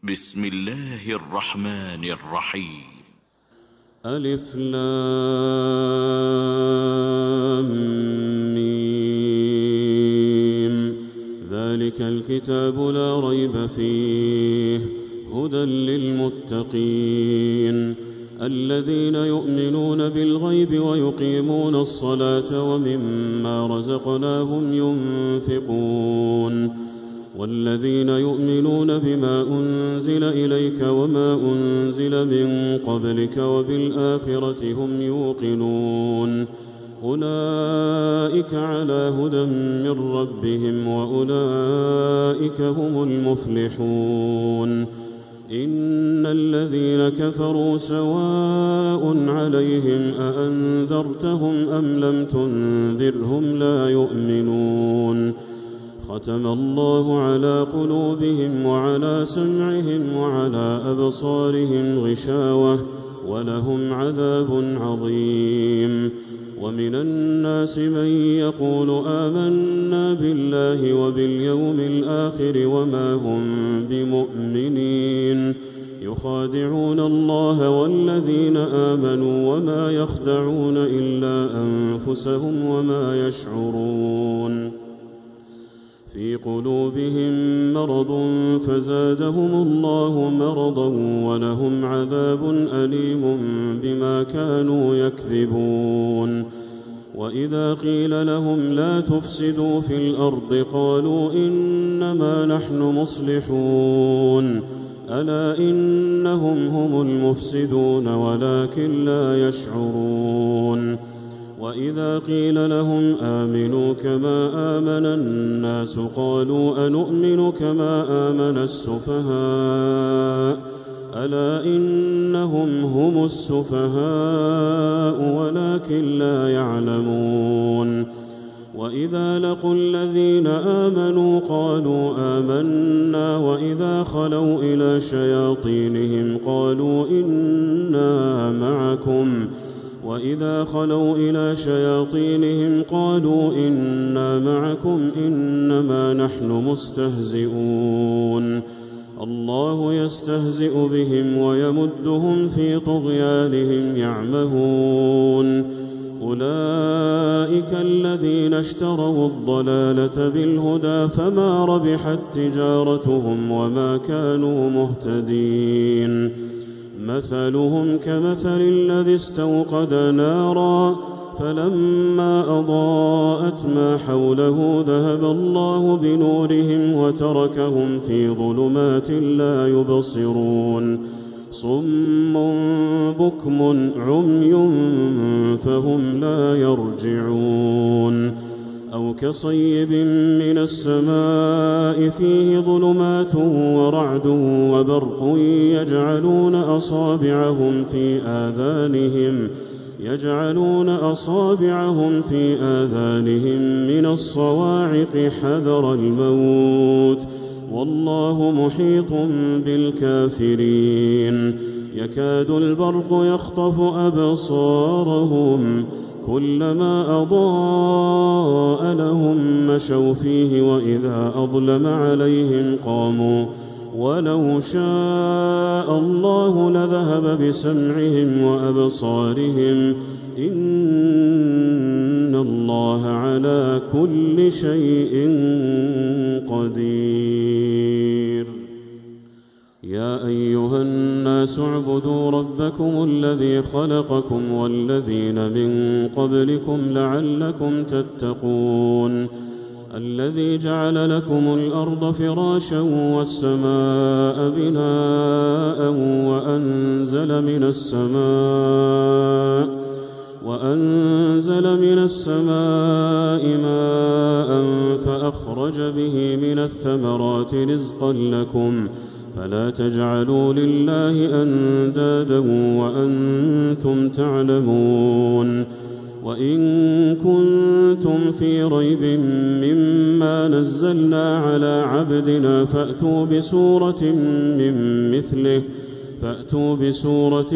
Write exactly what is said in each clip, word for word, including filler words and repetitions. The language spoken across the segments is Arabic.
بسم الله الرحمن الرحيم. ألف لام ميم. ذلك الكتاب لا ريب فيه هدى للمتقين الذين يؤمنون بالغيب ويقيمون الصلاة ومما رزقناهم ينفقون والذين يؤمنون بما أنزل إليك وما أنزل من قبلك وبالآخرة هم يوقنون أولئك على هدى من ربهم وأولئك هم المفلحون. إن الذين كفروا سواء عليهم أأنذرتهم أم لم تنذرهم لا يؤمنون. ختم الله على قلوبهم وعلى سمعهم وعلى أبصارهم غشاوة ولهم عذاب عظيم. ومن الناس من يقول آمنا بالله وباليوم الآخر وما هم بمؤمنين يخادعون الله والذين آمنوا وما يخدعون إلا أنفسهم وما يشعرون. في قلوبهم مرض فزادهم الله مرضا ولهم عذاب أليم بما كانوا يكذبون. وإذا قيل لهم لا تفسدوا في الأرض قالوا إنما نحن مصلحون ألا إنهم هم المفسدون ولكن لا يشعرون. وإذا قيل لهم آمنوا كما آمن الناس قالوا أنؤمن كما آمن السفهاء ألا إنهم هم السفهاء ولكن لا يعلمون. وإذا لقوا الذين آمنوا قالوا آمنا وإذا خلوا إلى شياطينهم قالوا إنا معكم وإذا خلوا إلى شياطينهم قالوا إنا معكم إنما نحن مستهزئون. الله يستهزئ بهم ويمدهم في طغيانهم يعمهون. أولئك الذين اشتروا الضلالة بالهدى فما ربحت تجارتهم وما كانوا مهتدين. مثلهم كمثل الذي استوقد نارا فلما أضاءت ما حوله ذهب الله بنورهم وتركهم في ظلمات لا يبصرون صم بكم عمي فهم لا يرجعون. أو كصيب من السماء فيه ظلمات ورعد وبرق يجعلون أصابعهم في آذانهم يجعلون أصابعهم في آذانهم من الصواعق حذر الموت والله محيط بالكافرين. يكاد البرق يخطف أبصارهم كلما أضاء لهم مشوا فيه وإذا أظلم عليهم قاموا ولو شاء الله لذهب بسمعهم وأبصارهم إن الله على كل شيء قدير. يا أيها الناس اعبدوا ربكم الذي خلقكم والذين من قبلكم لعلكم تتقون. الذي جعل لكم الأرض فراشا والسماء بناء وأنزل من السماء وأنزل من السماء ماء فأخرج به من الثمرات رزقا لكم فلا تجعلوا لله أندادا وأنتم تعلمون. وإن كنتم في ريب مما نزلنا على عبدنا فأتوا بسورة من مثله فأتوا بسورة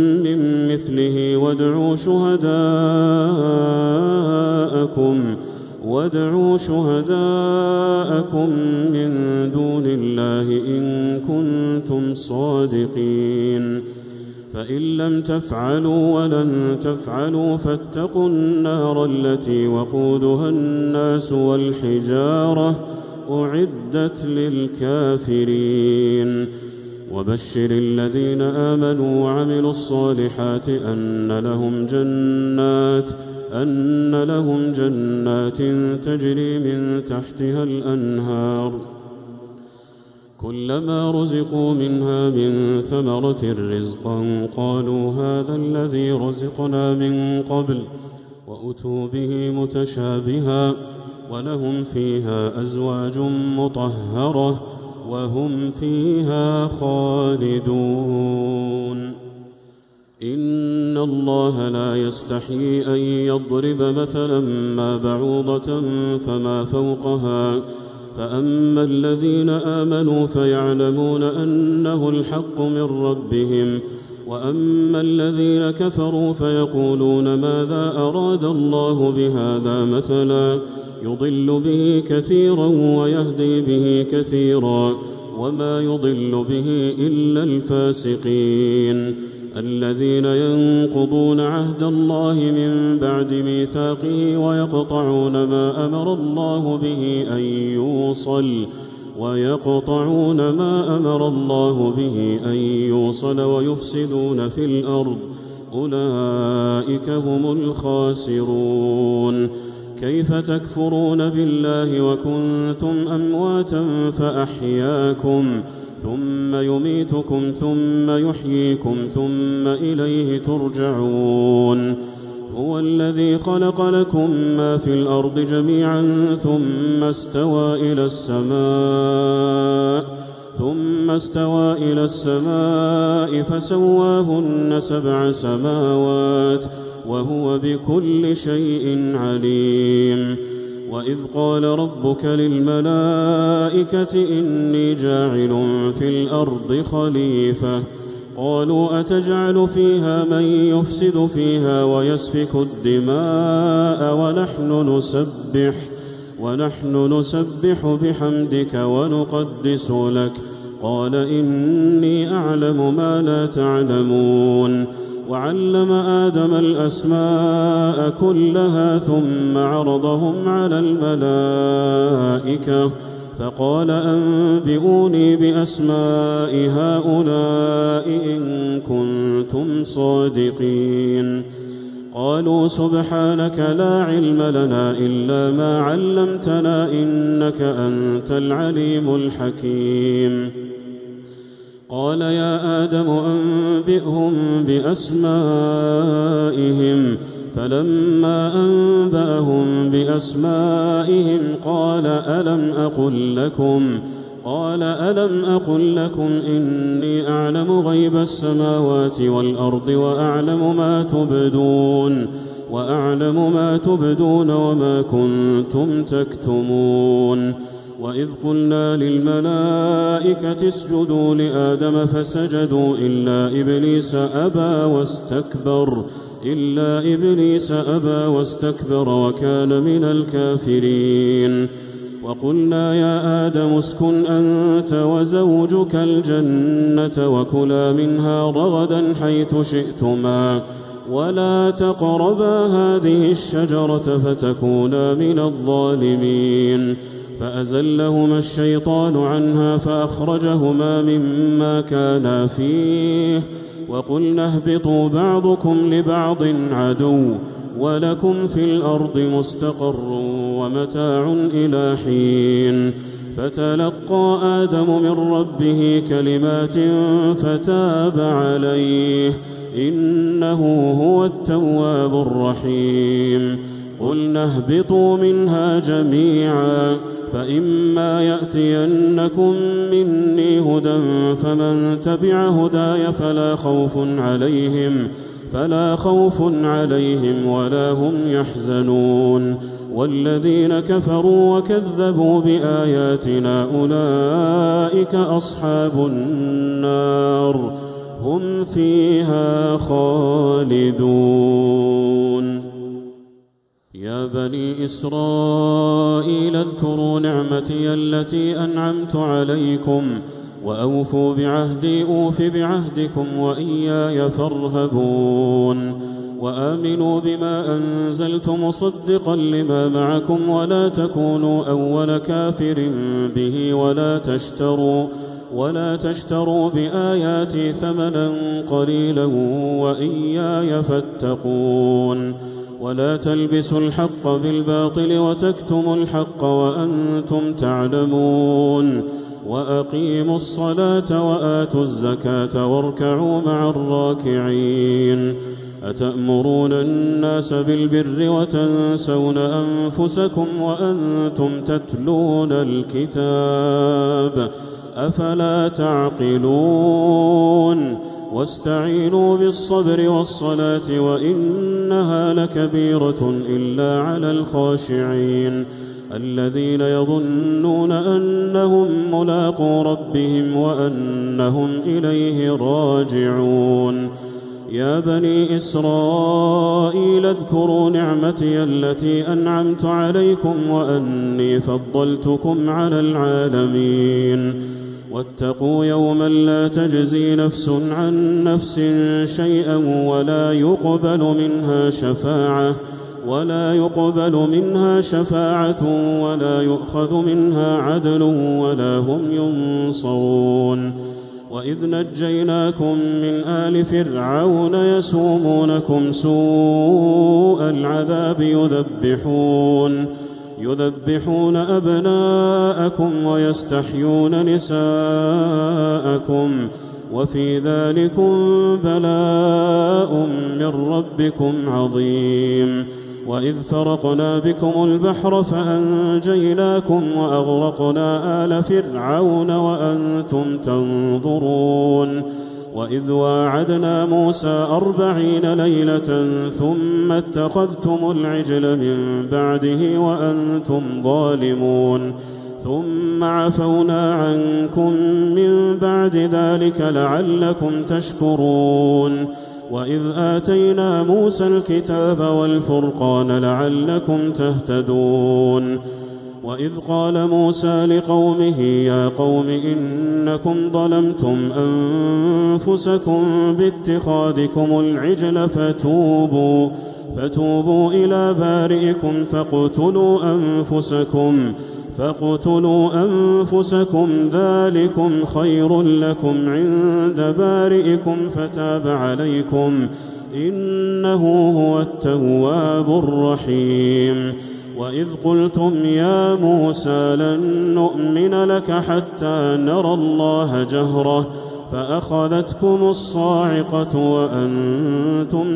من مثله وادعوا شهداءكم وادعوا شهداءكم من دون الله إن كنتم صادقين فإن لم تفعلوا ولن تفعلوا فاتقوا النار التي وقودها الناس والحجارة أعدت للكافرين وبشر الذين آمنوا وعملوا الصالحات أن لهم جنات أن لهم جنات تجري من تحتها الأنهار كلما رزقوا منها من ثمرة رزقا قالوا هذا الذي رزقنا من قبل وأتوا به متشابها ولهم فيها أزواج مطهرة وهم فيها خالدون إن الله لا يستحيي أن يضرب مثلا ما بعوضة فما فوقها فأما الذين آمنوا فيعلمون أنه الحق من ربهم وأما الذين كفروا فيقولون ماذا أراد الله بهذا مثلا يضل به كثيرا ويهدي به كثيرا وما يضل به إلا الفاسقين الذين ينقضون عهد الله من بعد ميثاقه ويقطعون ما أمر الله به أن يوصل ويقطعون ما أمر الله به أن يوصل ويفسدون في الأرض أولئك هم الخاسرون كيف تكفرون بالله وكنتم أمواتا فأحياكم ثم يميتكم ثم يحييكم ثم إليه ترجعون هو الذي خلق لكم ما في الأرض جميعا ثم استوى إلى السماء ثم استوى إلى السماء فسواهن سبع سماوات وهو بكل شيء عليم وإذ قال ربك للملائكة إني جاعل في الأرض خليفة قالوا أتجعل فيها من يفسد فيها ويسفك الدماء ونحن نسبح ونحن نسبح بحمدك ونقدس لك قال إني أعلم ما لا تعلمون وعلم آدم الأسماء كلها ثم عرضهم على الملائكة فقال أنبئوني بأسماء هؤلاء إن كنتم صادقين قالوا سبحانك لا علم لنا إلا ما علمتنا إنك أنت العليم الحكيم قال يا آدم أنبئهم بأسمائهم فلما أنبأهم بأسمائهم قال ألم أقل لكم قال ألم أقل لكم إني أعلم غيب السماوات والأرض وأعلم ما تبدون وأعلم ما تبدون وما كنتم تكتمون وإذ قلنا للملائكة اسجدوا لآدم فسجدوا إلا إبليس أبى واستكبر إلا إبليس أبى واستكبر وكان من الكافرين وقلنا يا آدم اسكن أنت وزوجك الجنة وكلا منها رغدا حيث شئتما ولا تقربا هذه الشجرة فتكونا من الظالمين فأزلهما الشيطان عنها فأخرجهما مما كانا فيه وقلنا اهبطوا بعضكم لبعض عدو ولكم في الأرض مستقر ومتاع إلى حين فتلقى آدم من ربه كلمات فتاب عليه إنه هو التواب الرحيم قلنا اهبطوا منها جميعا فإما يأتينكم مني هدى فمن تبع هداي فلا خوف عليهم فلا خوف عليهم ولا هم يحزنون والذين كفروا وكذبوا بآياتنا أولئك أصحاب النار هم فيها خالدون يا بني إسرائيل اذكروا نعمتي التي أنعمت عليكم وأوفوا بعهدي أوف بعهدكم وإياي فارهبون وآمنوا بما أنزلت مصدقا لما معكم ولا تكونوا أول كافر به ولا تشتروا ولا تشتروا بآياتي ثمنا قليلا وإياي فاتقون ولا تلبسوا الحق بالباطل وتكتموا الحق وأنتم تعلمون وأقيموا الصلاة وآتوا الزكاة واركعوا مع الراكعين أتأمرون الناس بالبر وتنسون أنفسكم وأنتم تتلون الكتاب أفلا تعقلون واستعينوا بالصبر والصلاة وإنها لكبيرة إلا على الخاشعين الذين يظنون أنهم ملاقو ربهم وأنهم إليه راجعون يا بني إسرائيل اذكروا نعمتي التي أنعمت عليكم وأني فضلتكم على العالمين واتقوا يوما لا تجزي نفس عن نفس شيئا ولا يقبل منها شفاعة ولا يقبل منها شفاعة ولا يؤخذ منها عدل ولا هم ينصرون وإذ نجيناكم من آل فرعون يسومونكم سوء العذاب يذبحون يذبحون أبناءكم ويستحيون نساءكم وفي ذلكم بلاء من ربكم عظيم وإذ فرقنا بكم البحر فأنجيناكم وأغرقنا آل فرعون وأنتم تنظرون وإذ واعدنا موسى أربعين ليلة ثم اتخذتم العجل من بعده وأنتم ظالمون ثم عفونا عنكم من بعد ذلك لعلكم تشكرون وإذ آتينا موسى الكتاب والفرقان لعلكم تهتدون وإذ قال موسى لقومه يا قوم إنكم ظلمتم أنفسكم باتخاذكم العجل فتوبوا فتوبوا إلى بارئكم فاقتلوا أنفسكم فاقتلوا أنفسكم ذلكم خير لكم عند بارئكم فتاب عليكم إنه هو التواب الرحيم وإذ قلتم يا موسى لن نؤمن لك حتى نرى الله جهرة فأخذتكم الصاعقة وأنتم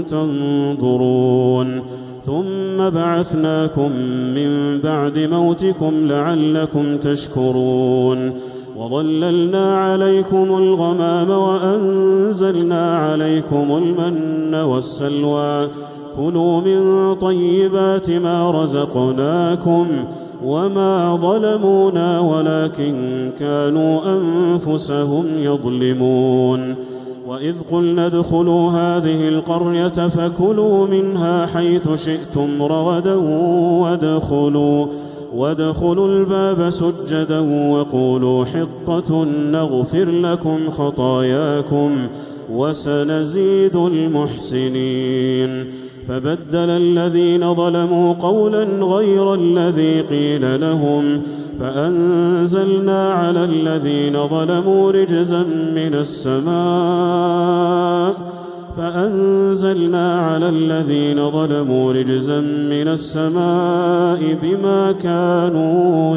تنظرون ثم بعثناكم من بعد موتكم لعلكم تشكرون وظللنا عليكم الغمام وأنزلنا عليكم المن والسلوى كلوا من طيبات ما رزقناكم وما ظلمونا ولكن كانوا أنفسهم يظلمون وإذ قلنا ادخلوا هذه القرية فكلوا منها حيث شئتم رغدا وادخلوا وادخلوا الباب سجدا وقولوا حطة نغفر لكم خطاياكم وسنزيد المحسنين فبدل الذين ظلموا قولا غير الذي قيل لهم فأنزلنا على الذين ظلموا رجزا من السماء فأنزلنا على الذين ظلموا رجزا من السماء بما كانوا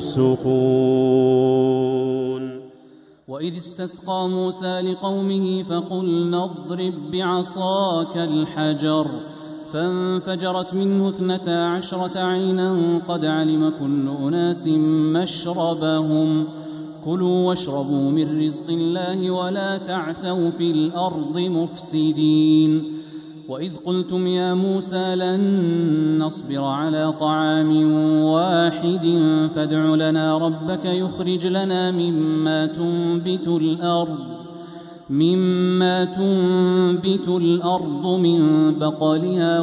يفسقون وإذ استسقى موسى لقومه فقلنا اضرب بعصاك الحجر فانفجرت منه اثنتا عشرة عينا قد علم كل أناس مشربهم كلوا واشربوا من رزق الله ولا تعثوا في الأرض مفسدين وإذ قلتم يا موسى لن نصبر على طعام واحد فادع لنا ربك يخرج لنا مما تنبت الأرض مما تنبت الأرض من بقلها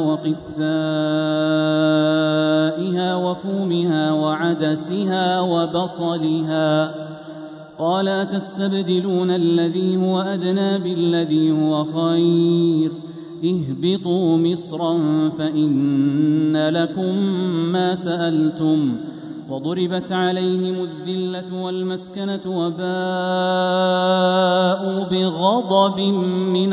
وقثائها وفومها وعدسها وبصلها قال أتستبدلون الذي هو أدنى بالذي هو خير اهبطوا مصرا فإن لكم ما سألتم وضربت عليهم الذلة والمسكنة وباءوا بغضب من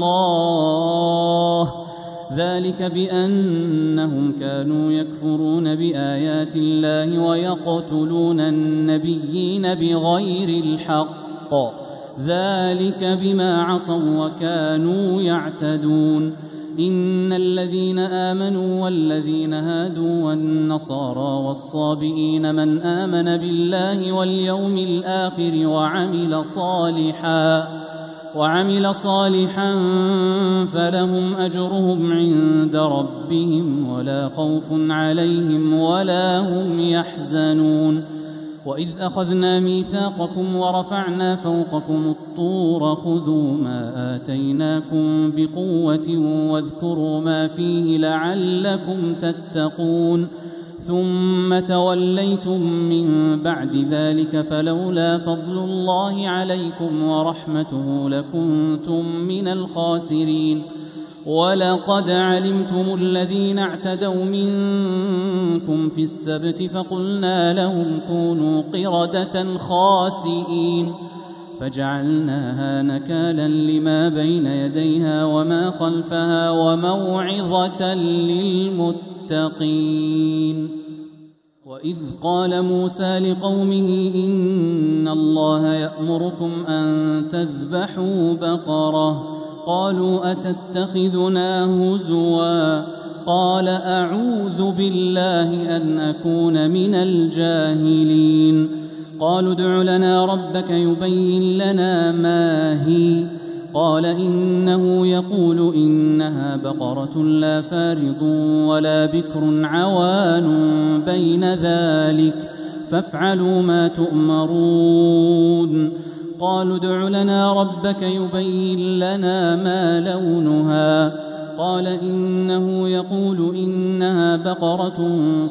الله ذلك بأنهم كانوا يكفرون بآيات الله ويقتلون النبيين بغير الحق ذلك بما عصوا وكانوا يعتدون إن الذين آمنوا والذين هادوا والنصارى والصابئين من آمن بالله واليوم الآخر وعمل صالحا وعمل صالحا فلهم أجرهم عند ربهم ولا خوف عليهم ولا هم يحزنون وإذ أخذنا ميثاقكم ورفعنا فوقكم الطور خذوا ما آتيناكم بقوة واذكروا ما فيه لعلكم تتقون ثم توليتم من بعد ذلك فلولا فضل الله عليكم ورحمته لكنتم من الخاسرين ولقد علمتم الذين اعتدوا منكم في السبت فقلنا لهم كونوا قردة خاسئين فجعلناها نكالا لما بين يديها وما خلفها وموعظة للمتقين وإذ قال موسى لقومه إن الله يأمركم أن تذبحوا بقرة قالوا أتتخذنا هزوا قال أعوذ بالله أن أكون من الجاهلين قالوا ادع لنا ربك يبين لنا ما هي قال إنه يقول إنها بقرة لا فارض ولا بكر عوان بين ذلك فافعلوا ما تؤمرون قالوا ادع لنا ربك يبين لنا ما لونها قال إنه يقول إنها بقرة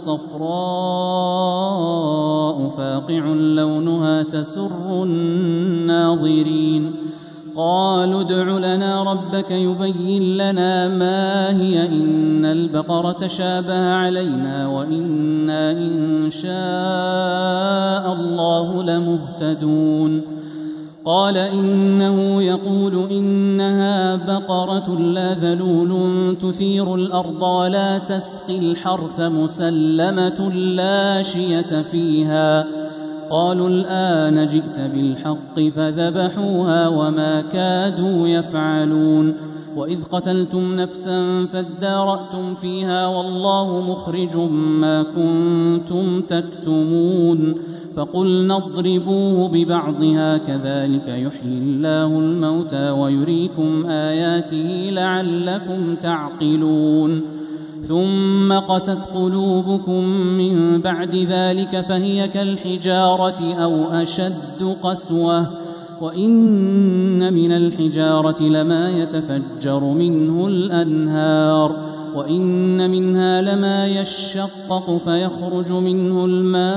صفراء فاقع لونها تسر الناظرين قالوا ادع لنا ربك يبين لنا ما هي إن البقرة شابه علينا وإنا إن شاء الله لمهتدون قال إنه يقول إنها بقرة لا ذلول تثير الأرض ولا تسقي الحرث مسلمة لا شية فيها قالوا الآن جئت بالحق فذبحوها وما كادوا يفعلون وإذ قتلتم نفسا فادارأتم فيها والله مخرج ما كنتم تكتمون فقلنا اضربوه ببعضها كذلك يحيي الله الموتى ويريكم آياته لعلكم تعقلون ثم قست قلوبكم من بعد ذلك فهي كالحجارة أو أشد قسوة وإن من الحجارة لما يتفجر منه الأنهار وإن منها لما يشقق فيخرج منه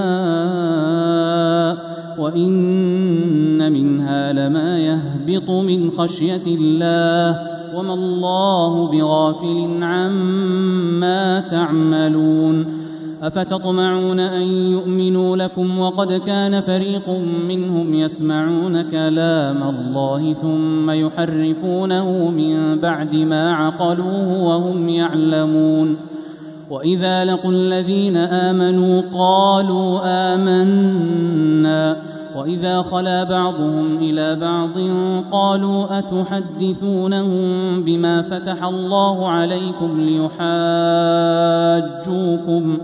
الماء وإن منها لما يهبط من خشية الله وما الله بغافل عما تعملون أفتطمعون أن يؤمنوا لكم وقد كان فريق منهم يسمعون كلام الله ثم يحرفونه من بعد ما عقلوه وهم يعلمون وإذا لقوا الذين آمنوا قالوا آمنا وإذا خلا بعضهم إلى بعض قالوا أتحدثونهم بما فتح الله عليكم ليحاجوكم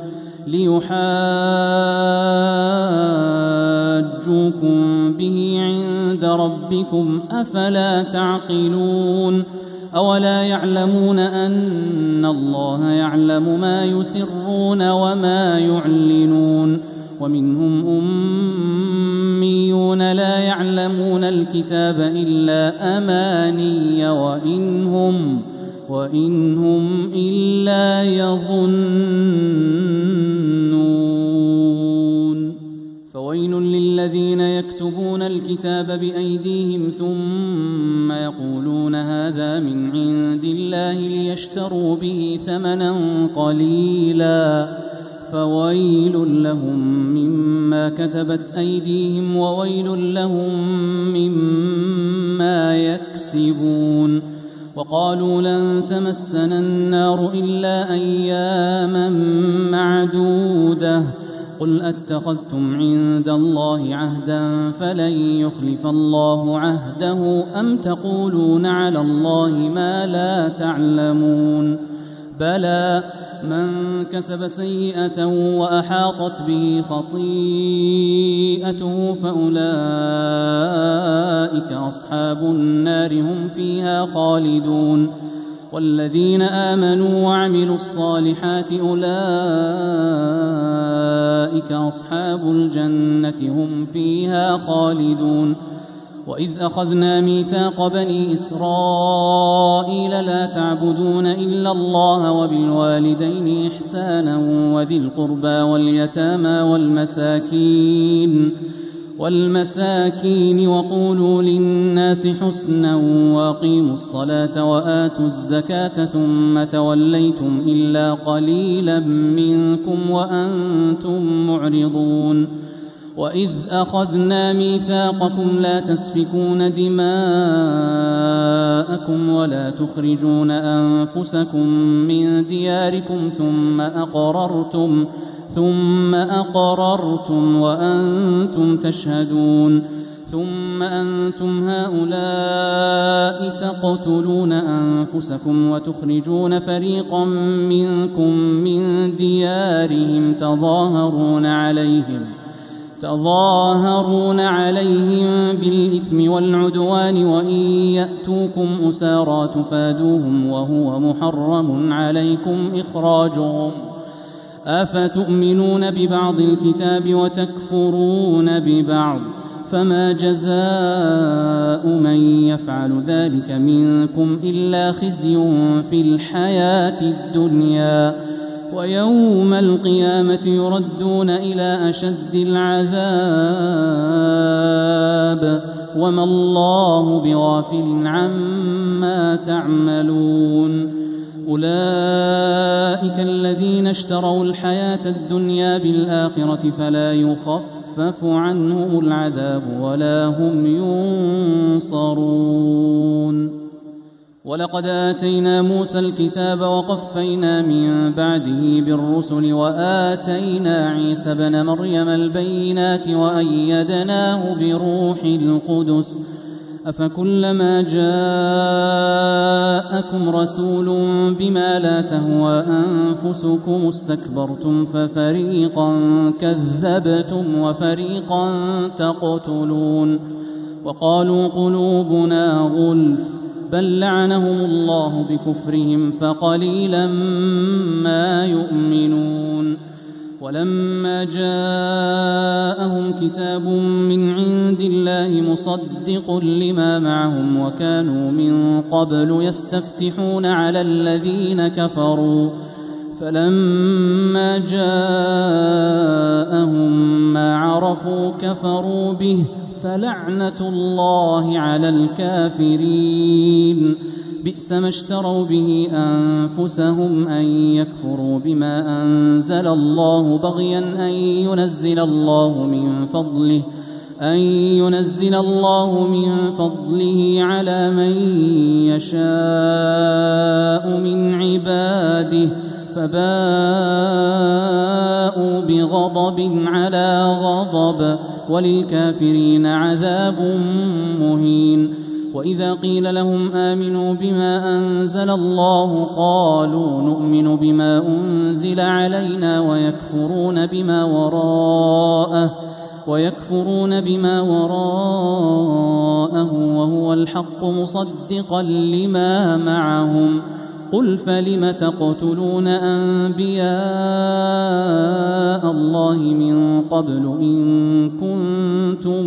ليحاجوكم به عند ربكم أفلا تعقلون أولا يعلمون أن الله يعلم ما يسرون وما يعلنون ومنهم أميون المشركون لا يعلمون الكتاب إلا أماني وإن هم, وإن هم إلا يظنون. فويل للذين يكتبون الكتاب بأيديهم ثم يقولون هذا من عند الله ليشتروا به ثمنا قليلا فويل لهم مما كتبت أيديهم وويل لهم مما يكسبون. وقالوا لن تمسنا النار إلا أياما معدودة قل أتخذتم عند الله عهدا فلن يخلف الله عهده أم تقولون على الله ما لا تعلمون. بلى من كسب سيئة وأحاطت به خطيئته فأولئك أصحاب النار هم فيها خالدون. والذين آمنوا وعملوا الصالحات أولئك أصحاب الجنة هم فيها خالدون. وإذ أخذنا ميثاق بني إسرائيل لا تعبدون إلا الله وبالوالدين إحسانا وذي القربى واليتامى والمساكين والمساكين وقولوا للناس حسنا وأقيموا الصلاة وآتوا الزكاة ثم توليتم إلا قليلا منكم وأنتم معرضون. وإذ أخذنا ميثاقكم لا تسفكون دماءكم ولا تخرجون أنفسكم من دياركم ثم أقررتم ثم أقررتم وأنتم تشهدون. ثم أنتم هؤلاء تقتلون أنفسكم وتخرجون فريقا منكم من ديارهم تظاهرون عليهم تظاهرون عليهم بالإثم والعدوان وإن يأتوكم أسارى تفادوهم وهو محرم عليكم إخراجهم. أفتؤمنون ببعض الكتاب وتكفرون ببعض فما جزاء من يفعل ذلك منكم إلا خزي في الحياة الدنيا ويوم القيامة يردون إلى أشد العذاب وما الله بغافل عما تعملون. أولئك الذين اشتروا الحياة الدنيا بالآخرة فلا يخفف عنهم العذاب ولا هم ينصرون. ولقد آتينا موسى الكتاب وقفينا من بعده بالرسل وآتينا عيسى ابن مريم البينات وأيدناه بروح القدس أفكلما جاءكم رسول بما لا تهوى أنفسكم استكبرتم ففريقا كذبتم وفريقا تقتلون. وقالوا قلوبنا غلف بل لعنهم الله بكفرهم فقليلا ما يؤمنون. ولما جاءهم كتاب من عند الله مصدق لما معهم وكانوا من قبل يستفتحون على الذين كفروا فلما جاءهم ما عرفوا كفروا به فلعنة الله على الكافرين. بئس ما اشتروا به أنفسهم أن يكفروا بما أنزل الله بغيا أن ينزل الله من فضله أن ينزل الله من فضله على من يشاء من عباده فباءوا بغضب على غضب وللكافرين عذاب مهين. وإذا قيل لهم آمنوا بما أنزل الله قالوا نؤمن بما أنزل علينا ويكفرون بما وراءه ويكفرون بما وراءه وهو الحق مصدقا لما معهم قل فلم تقتلون أنبياء الله من قبل إن كنتم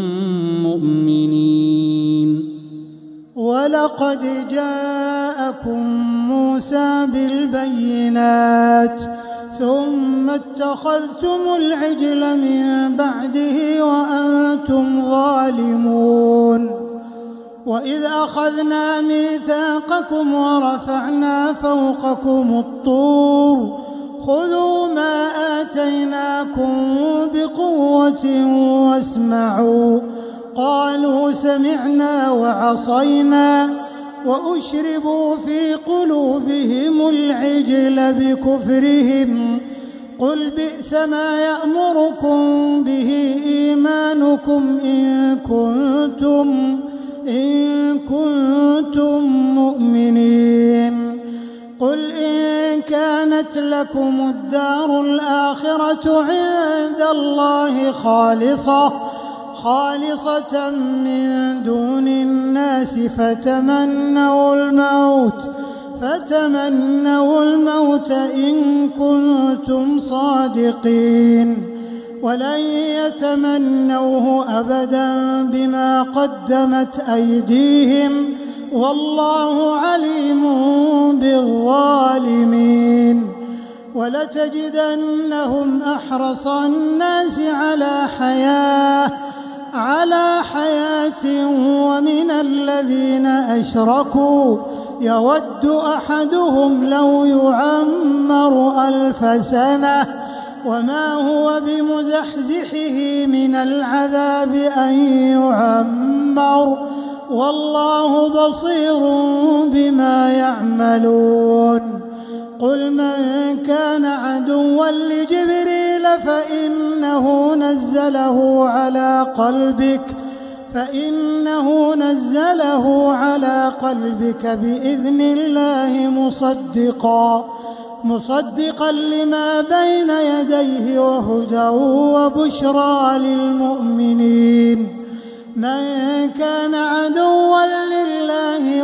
مؤمنين. ولقد جاءكم موسى بالبينات ثم اتخذتم العجل من بعده وأنتم ظالمون. وإذ أخذنا ميثاقكم ورفعنا فوقكم الطور خذوا ما آتيناكم بقوة واسمعوا قالوا سمعنا وعصينا وأشربوا في قلوبهم العجل بكفرهم قل بئس ما يأمركم به إيمانكم إن كنتم إن كنتم مؤمنين. قل إن كانت لكم الدار الآخرة عند الله خالصة خالصة من دون الناس فتمنوا الموت فتمنوا الموت إن كنتم صادقين ولن يتمنوه أبدا بما قدمت أيديهم والله عليم بالظالمين. ولتجدنهم أحرص الناس على حياة على حياة ومن الذين أشركوا يود أحدهم لو يعمر ألف سنة وما هو بمزحزحه من العذاب أن يعمر والله بصير بما يعملون. قل من كان عدوا لجبريل فإنه نزله على قلبك فإنه نزله على قلبك بإذن الله مصدقا مصدقا لما بين يديه وهدى وبشرى للمؤمنين. من كان عدوا لله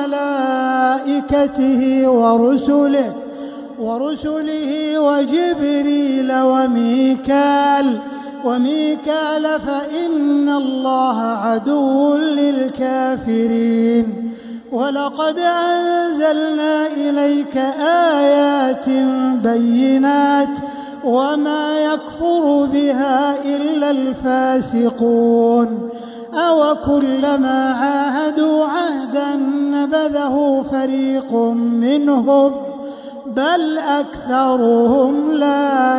وملائكته ورسله ورسله وجبريل وميكال وميكال فإن الله عدو للكافرين. ولقد أنزلنا إليك آيات بينات وما يكفر بها إلا الفاسقون. أوكلما عاهدوا عهدا نبذه فريق منهم بل أكثرهم لا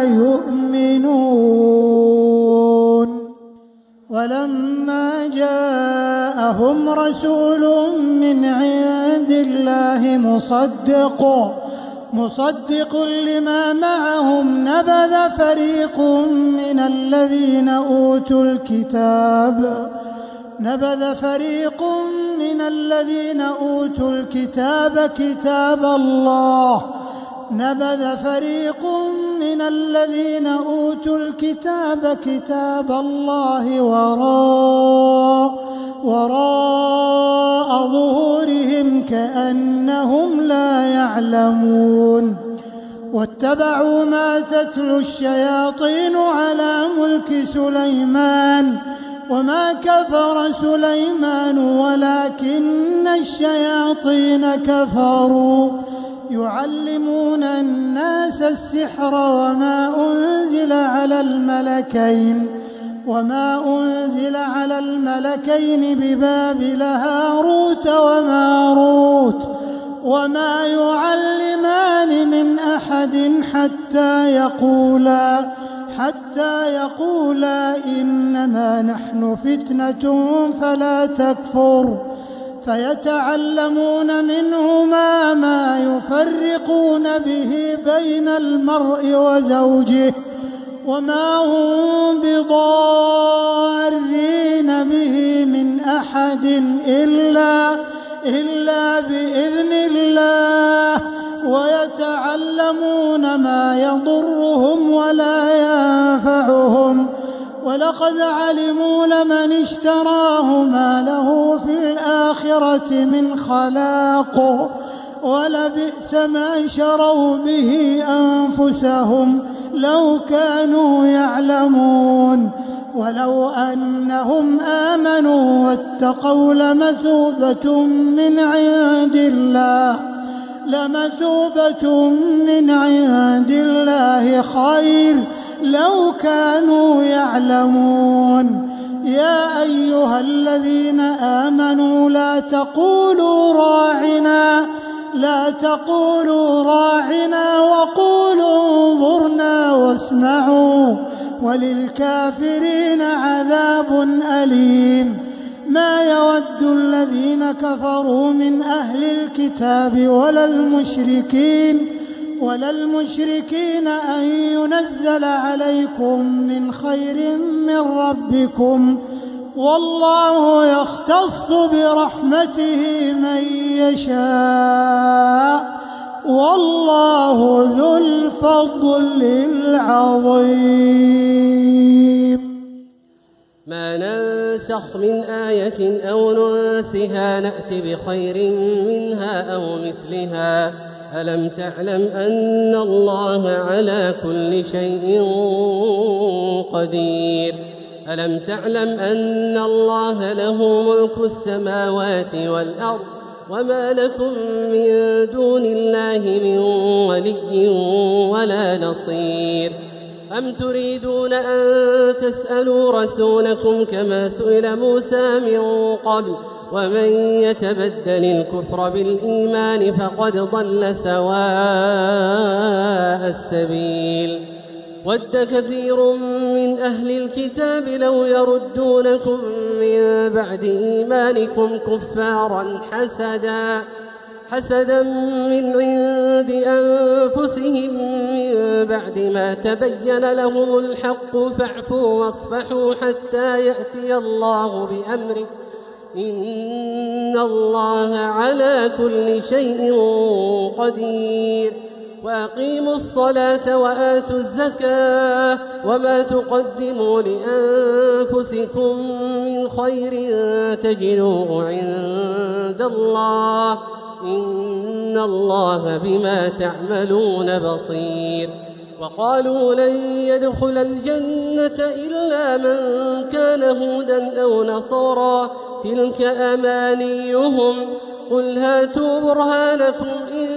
يؤمنون. ولما جاءهم رسول من عند الله مصدق مصدق لما معهم نبذ فريق من الذين أوتوا الكتاب نبذ فريق من الذين أوتوا الكتاب كتاب الله نبذ فريق من الذين أوتوا الكتاب كتاب الله وراء وراء ظهورهم كأنهم لا يعلمون. واتبعوا ما تتلو الشياطين على ملك سليمان وما كفر سليمان ولكن الشياطين كفروا يعلمون الناس السحر وما أنزل على الملكين وما أنزل على الملكين ببابل هاروت وماروت وما يعلمان من أحد حتى يقولا حتى يقولا إنما نحن فتنة فلا تكفر فيتعلمون منهما ما يفرقون به بين المرء وزوجه وما هم بضارين به من أحد إلا إلا بإذن الله ويتعلمون ما يضرهم ولا ينفعهم ولقد علموا لمن اشتراه ما له في الآخرة من خلاق ولبئس ما شروا به أنفسهم لو كانوا يعلمون ولو أنهم آمنوا واتقوا لمثوبة من عند الله لمثوبة من عند الله خير لو كانوا يعلمون يا أيها الذين آمنوا لا تقولوا راعنا لا تقولوا راعنا وقولوا انظرنا واسمعوا وللكافرين عذاب أليم ما يود الذين كفروا من أهل الكتاب ولا المشركين ولا المشركين أن ينزل عليكم من خير من ربكم والله يختص برحمته من يشاء والله ذو الفضل العظيم ما ننسخ من آية أو ننسها نأت بخير منها أو مثلها ألم تعلم أن الله على كل شيء قدير ألم تعلم أن الله له ملك السماوات والأرض وما لكم من دون الله من ولي ولا نصير أم تريدون أن تسألوا رسولكم كما سئل موسى من قبل ومن يتبدل الكفر بالإيمان فقد ضل سواء السبيل ود كثير من أهل الكتاب لو يردونكم من بعد إيمانكم كفارا حسدا حسدا من عند أنفسهم من بعد ما تبين لهم الحق فاعفوا واصفحوا حتى يأتي الله بأمره إن الله على كل شيء قدير وأقيموا الصلاة وآتوا الزكاة وما تقدموا لأنفسكم من خير تجدوه عند الله إن الله بما تعملون بصير وقالوا لن يدخل الجنة إلا من كان هودا أو نصارى تلك أمانيهم قل هاتوا برهانكم إن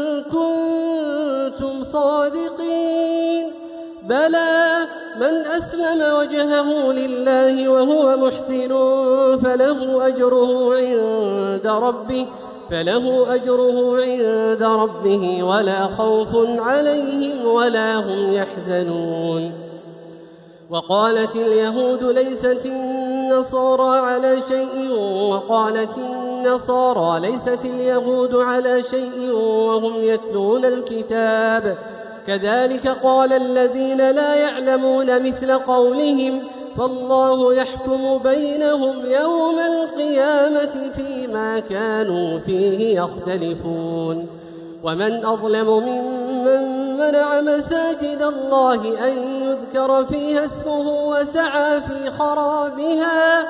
كنتم صادقين بلى من أسلم وجهه لله وهو محسن فله أجره عند ربه فله أجره عند ربه ولا خوف عليهم ولا هم يحزنون وقالت اليهود ليست النصارى على شيء وقالت النصارى ليست اليهود على شيء وهم يتلون الكتاب كذلك قال الذين لا يعلمون مثل قولهم فالله يحكم بينهم يوم القيامة فيما كانوا فيه يختلفون ومن أظلم ممن منع مساجد الله أن يذكر فيها اسمه وسعى في خرابها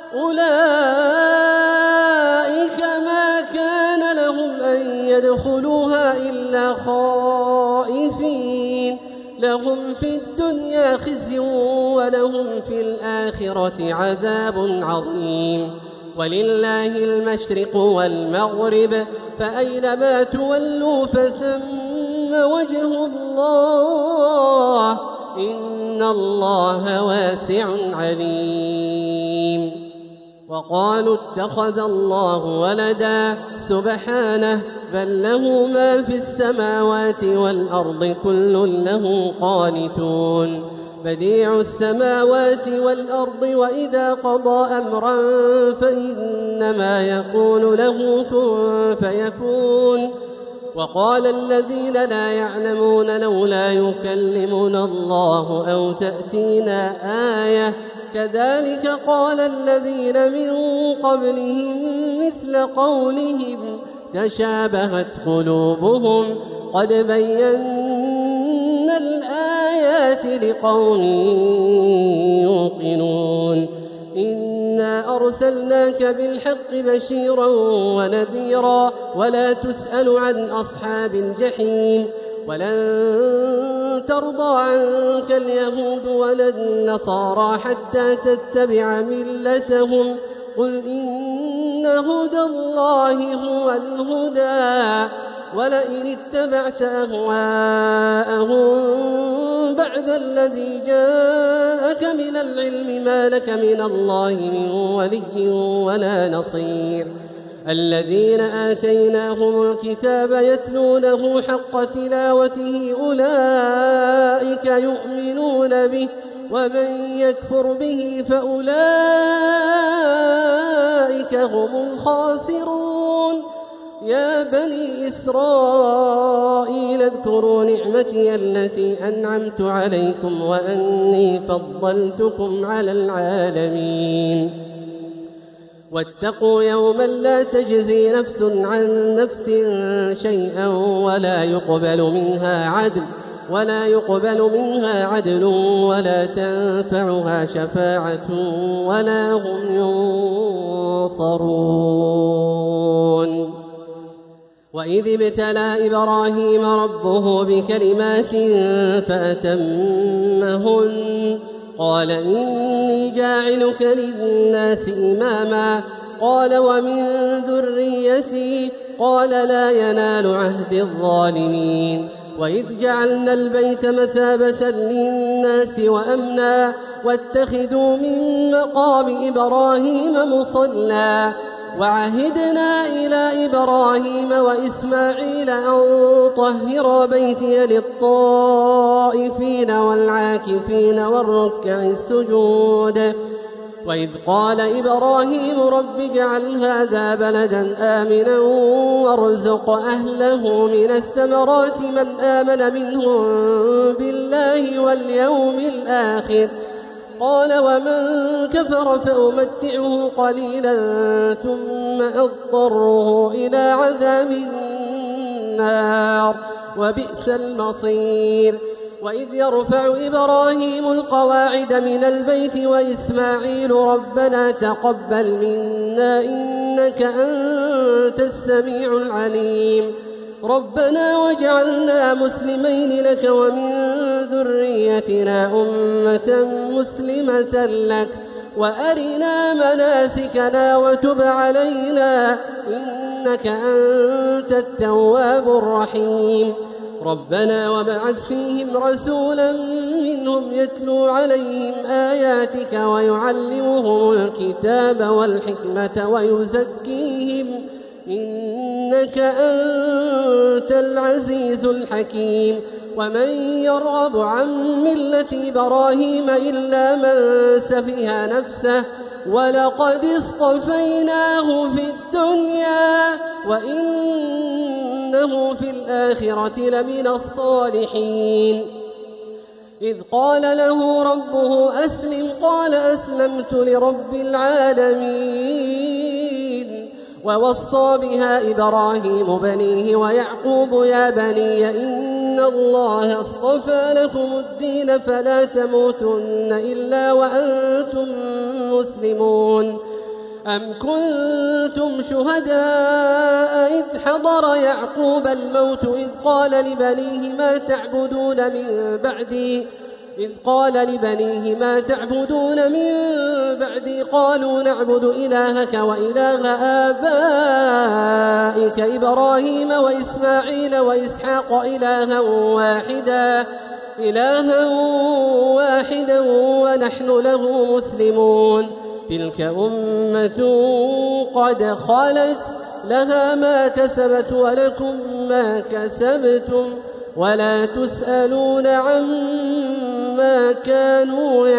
أولئك ما كان لهم أن يدخلوها إلا خائفين لهم في الدنيا خزي ولهم في الآخرة عذاب عظيم ولله المشرق والمغرب فأينما تولوا فثم وجه الله إن الله واسع عليم وقالوا اتخذ الله ولدا سبحانه بل له ما في السماوات والأرض كل له قانتون بديع السماوات والأرض وإذا قضى أمرا فإنما يقول له كن فيكون وقال الذين لا يعلمون لولا يكلمنا الله أو تأتينا آية كذلك قال الذين من قبلهم مثل قولهم تشابهت قلوبهم قد بينا الآيات لقوم يوقنون إنا إنا أرسلناك بالحق بشيرا ونذيرا ولا تسأل عن أصحاب الجحيم ولن ترضى عنك اليهود ولا النصارى حتى تتبع ملتهم قل إن هدى الله هو الهدى ولئن اتبعت أهواءهم بعد الذي جاءك من العلم ما لك من الله من ولي ولا نصير الذين آتيناهم الكتاب يتلونه حق تلاوته أولئك يؤمنون به ومن يكفر به فأولئك هم الخاسرون يا بني إسرائيل اذكروا نعمتي التي أنعمت عليكم وأني فضلتكم على العالمين واتقوا يوما لا تجزي نفس عن نفس شيئا ولا يقبل منها عدل ولا يقبل منها عدل ولا تنفعها شفاعة ولا هم ينصرون وإذ ابتلى إبراهيم ربه بكلمات فأتمهن قال إني جاعلك للناس إماما قال ومن ذريتي قال لا ينال عهد الظالمين وإذ جعلنا البيت مثابة للناس وأمنا واتخذوا من مقام إبراهيم مصلى وعهدنا إلى إبراهيم وإسماعيل أن طهرا بيتي للطائفين والعاكفين والركع السجود وإذ قال إبراهيم رب اجعل هذا بلدا آمنا وارزق أهله من الثمرات من آمن منهم بالله واليوم الآخر قال ومن كفر فأمتعه قليلا ثم أضطره إلى عذاب النار وبئس المصير وإذ يرفع إبراهيم القواعد من البيت وإسماعيل ربنا تقبل منا إنك أنت السميع العليم ربنا واجعلنا مسلمين لك ومن ذريتنا أمة مسلمة لك وأرنا مناسكنا وتب علينا إنك أنت التواب الرحيم ربنا وابعث فيهم رسولا منهم يتلو عليهم آياتك ويعلمهم الكتاب والحكمة ويزكيهم إنك أنت العزيز الحكيم ومن يرغب عن ملة إبراهيم إلا من سفه نفسه ولقد اصطفيناه في الدنيا وإنه في الآخرة لمن الصالحين إذ قال له ربه أسلم قال أسلمت لرب العالمين ووصى بها إبراهيم بنيه ويعقوب يا بني إن الله اصطفى لكم الدين فلا تموتن إلا وأنتم مسلمون أم كنتم شهداء إذ حضر يعقوب الموت إذ قال لبنيه ما تعبدون من بعدي إذ قال لبنيه ما تعبدون من بعدي قالوا نعبد إلهك وإله آبائك إبراهيم وإسماعيل وإسحاق إلها واحدا إلها واحدا ونحن له مسلمون تلك أمة قد خلت لها ما كسبت ولكم ما كسبتم ولا تسألون عما كانوا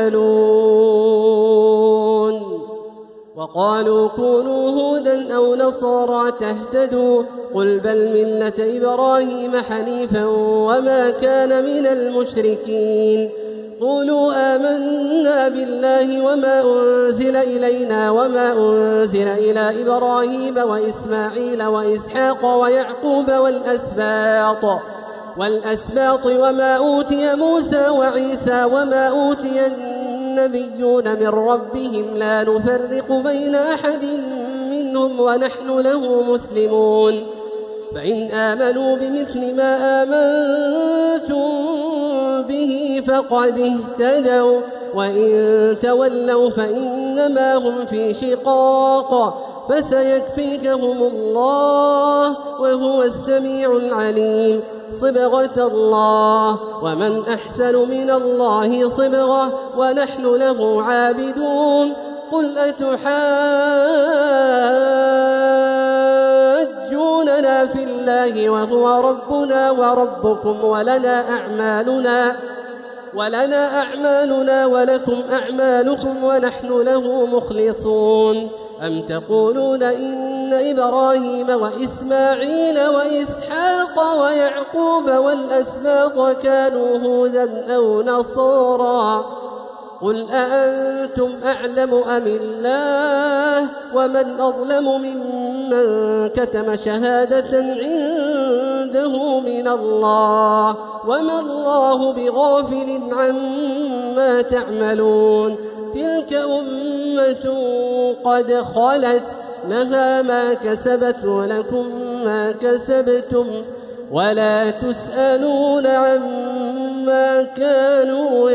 يعملون وقالوا كونوا هودا أو نصارى تهتدوا قل بل ملة إبراهيم حنيفا وما كان من المشركين قولوا آمنا بالله وما أنزل إلينا وما أنزل إلى إبراهيم وإسماعيل وإسحاق ويعقوب والأسباط والأسباط وما أوتي موسى وعيسى وما أوتي النبيون من ربهم لا نفرق بين أحد منهم ونحن له مسلمون فإن آمنوا بمثل ما آمنتم به فقد اهتدوا وإن تولوا فإنما هم في شقاق فسيكفيكهم الله وهو السميع العليم صبغة الله ومن أحسن من الله صبغة ونحن له عابدون قل أتحاجوننا في الله وهو ربنا وربكم ولنا أعمالنا ولنا أعمالنا ولكم أعمالكم ونحن له مخلصون أم تقولون إن إبراهيم وإسماعيل وإسحاق ويعقوب والأسباط كانوا هودا أو نصارا قل أأنتم أعلم أم الله ومن أظلم ممن كتم شهادة عنده من الله وما الله بغافل عما تعملون تلك أمة قد خلت لها ما كسبت ولكم ما كسبتم ولا تسألون عما كانوا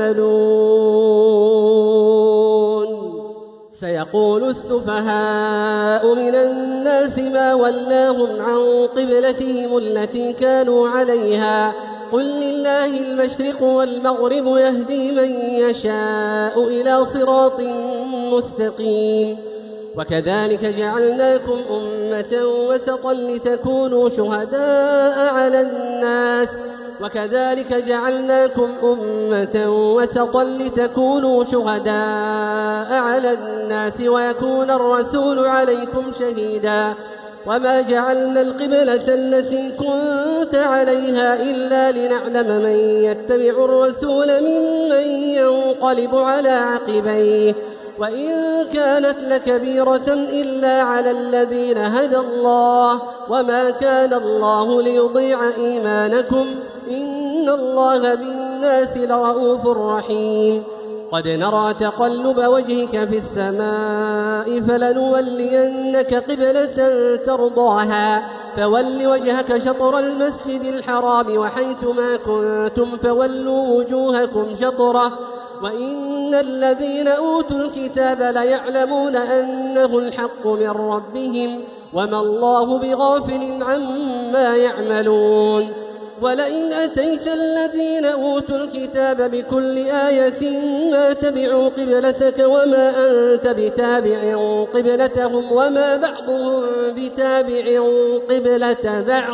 يعملون سيقول السفهاء من الناس ما ولاهم عن قبلتهم التي كانوا عليها قل لله المشرق والمغرب يهدي من يشاء إلى صراط مستقيم وكذلك جعلناكم أمة وسطا لتكونوا شهداء على الناس وكذلك جعلناكم أمة وسطا لتكونوا شهداء على الناس ويكون الرسول عليكم شهيدا وما جعلنا القبلة التي كنت عليها إلا لنعلم من يتبع الرسول ممن ينقلب على عقبيه وإن كانت لكبيرة إلا على الذين هدى الله وما كان الله ليضيع إيمانكم إن الله بالناس لرؤوف رحيم قد نرى تقلب وجهك في السماء فلنولينك قبلة ترضاها فول وجهك شطر المسجد الحرام وحيثما كنتم فولوا وجوهكم شطره وإن الذين أوتوا الكتاب ليعلمون أنه الحق من ربهم وما الله بغافل عما يعملون ولئن أتيت الذين أوتوا الكتاب بكل آية ما تبعوا قبلتك وما أنت بتابع قبلتهم وما بعضهم بتابع قبلة بعض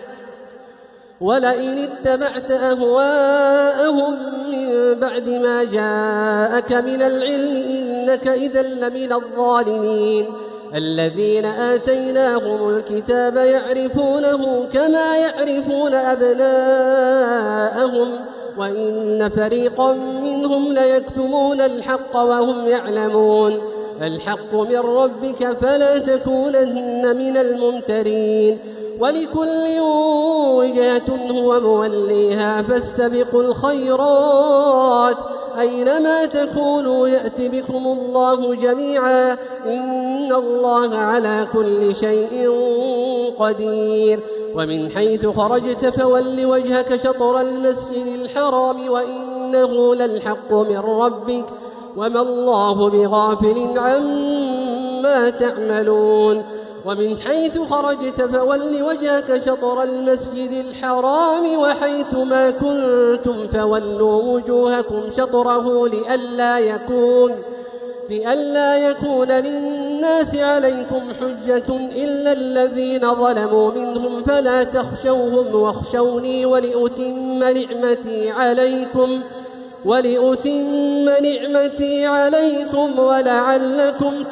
ولئن اتبعت أهواءهم من بعد ما جاءك من العلم إنك إذا لمن الظالمين الذين آتيناهم الكتاب يعرفونه كما يعرفون أبناءهم وإن فريقا منهم ليكتمون الحق وهم يعلمون الحق من ربك فلا تكونن من الممترين ولكل وجهة هو موليها فاستبقوا الخيرات أينما تكونوا يأت بكم الله جميعا إن الله على كل شيء قدير ومن حيث خرجت فول وجهك شطر المسجد الحرام وإنه للحق من ربك وما الله بغافل عما تعملون ومن حيث خرجت فول وجهك شطر المسجد الحرام وحيث ما كنتم فولوا وجوهكم شطره لئلا يكون لئلا يكون للناس عليكم حجة إلا الذين ظلموا منهم فلا تخشوهم واخشوني ولأتم نعمتي عليكم ولأتم نعمتي عليكم ولعلكم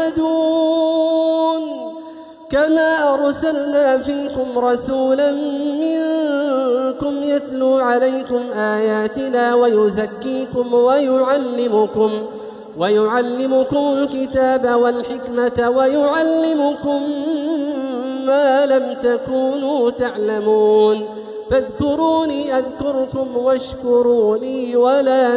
تهتدون كما أرسلنا فيكم رسولا منكم يتلو عليكم آياتنا ويزكيكم ويعلمكم ويعلمكم الكتاب والحكمة ويعلمكم ما لم تكونوا تعلمون فاذكروني أذكركم واشكروا لي ولا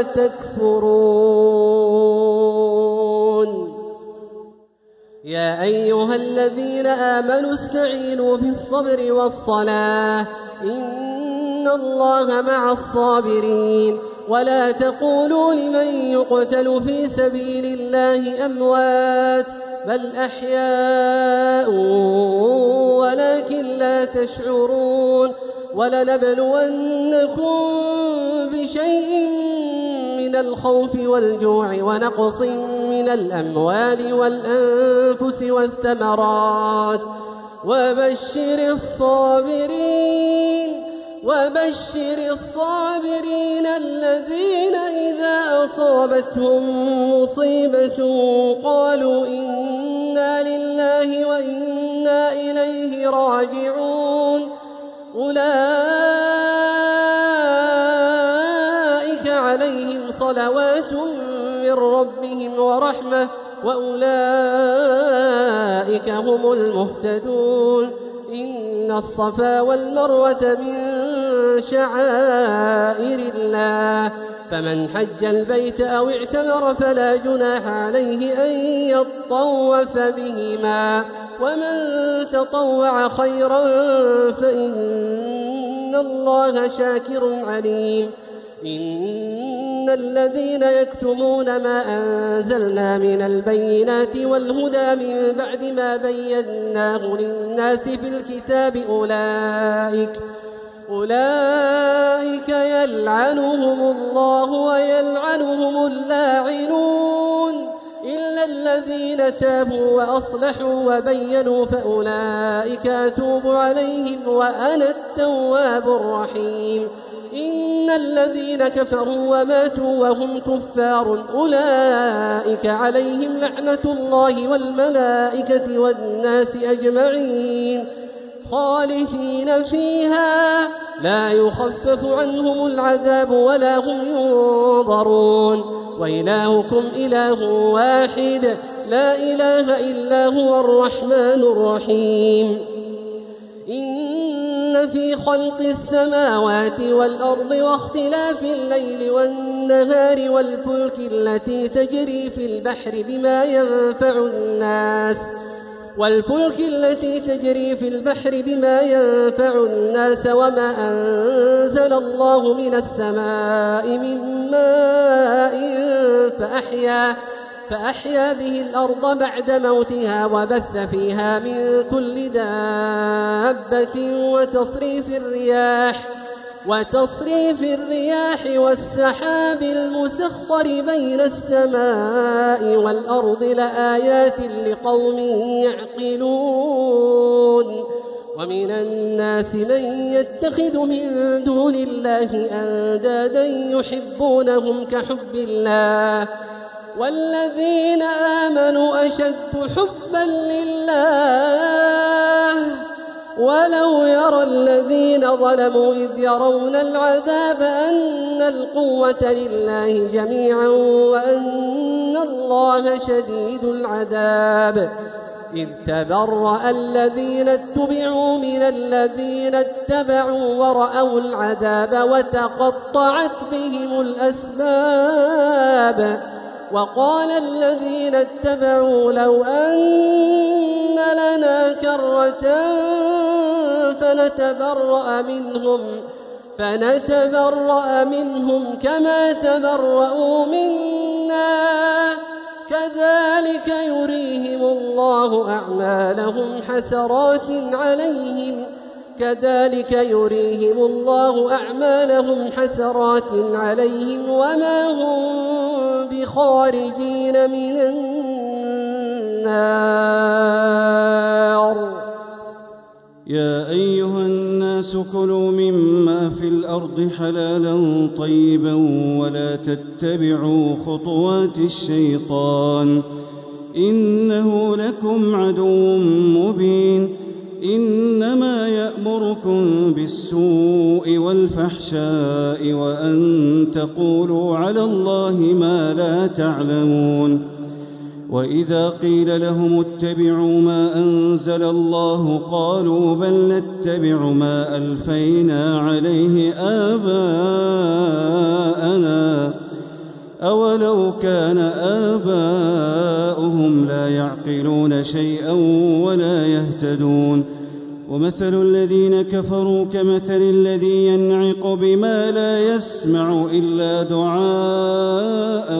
تكفرون. يا أيها الذين آمنوا استعينوا بالصبر والصلاة إن الله مع الصابرين. ولا تقولوا لمن يقتل في سبيل الله أموات بل أحياء ولكن لا تشعرون. ولنبلونكم بشيء من الخوف والجوع ونقص من الأموال والأنفس والثمرات وبشر الصابرين وبشر الصابرين الذين إذا أصابتهم مصيبة قالوا إنا لله وإنا إليه راجعون. أولئك عليهم صلوات من ربهم ورحمة وأولئك هم المهتدون. إن الصفا والمروة من شعائر الله فمن حج البيت أو اعتمر فلا جناح عليه أن يطوف بهما ومن تطوع خيرا فإن الله شاكر عليم. إن الذين يكتمون ما أنزلنا من البينات والهدى من بعد ما بيناه للناس في الكتاب أولئك أولئك يلعنهم الله ويلعنهم اللاعنون إلا الذين تابوا وأصلحوا وبينوا فأولئك أتوب عليهم وأنا التواب الرحيم. إن الذين كفروا وماتوا وهم كفار أولئك عليهم لعنة الله والملائكة والناس أجمعين خالدين فيها لا يخفف عنهم العذاب ولا هم ينظرون. وإلهكم إله واحد لا إله إلا هو الرحمن الرحيم. إن في خلق السماوات والأرض واختلاف الليل والنهار والفلك التي تجري في البحر بما ينفع الناس والفلك التي تجري في البحر بما ينفع الناس وما أنزل الله من السماء من ماء فأحيا فأحيا به الأرض بعد موتها وبث فيها من كل دابة وتصريف الرياح وتصريف الرياح والسحاب المسخر بين السماء والأرض لآيات لقوم يعقلون. ومن الناس من يتخذ من دون الله أندادا يحبونهم كحب الله والذين آمنوا أشد حبا لله ولو يرى الذين ظلموا إذ يرون العذاب أن القوة لله جميعا وأن الله شديد العذاب. إذ تبرأ الذين اتبعوا من الذين اتبعوا ورأوا العذاب وتقطعت بهم الأسباب. وقال الذين اتبعوا لو أن لنا كرة فنتبرأ منهم فنتبرأ منهم كما تبرأوا منا كذلك يريهم الله أعمالهم حسرات عليهم كذلك يريهم الله أعمالهم حسرات عليهم وما هم بخارجين من النار. يا أيها الناس كلوا مما في الأرض حلالا طيبا ولا تتبعوا خطوات الشيطان إنه لكم عدو مبين. إنما يأمركم بالسوء والفحشاء وأن تقولوا على الله ما لا تعلمون. وإذا قيل لهم اتبعوا ما أنزل الله قالوا بل نتبع ما ألفينا عليه آباءنا أولو كان آباؤهم لا يعقلون شيئا ولا يهتدون ومثل الذين كفروا كمثل الذي ينعق بما لا يسمع إلا دعاء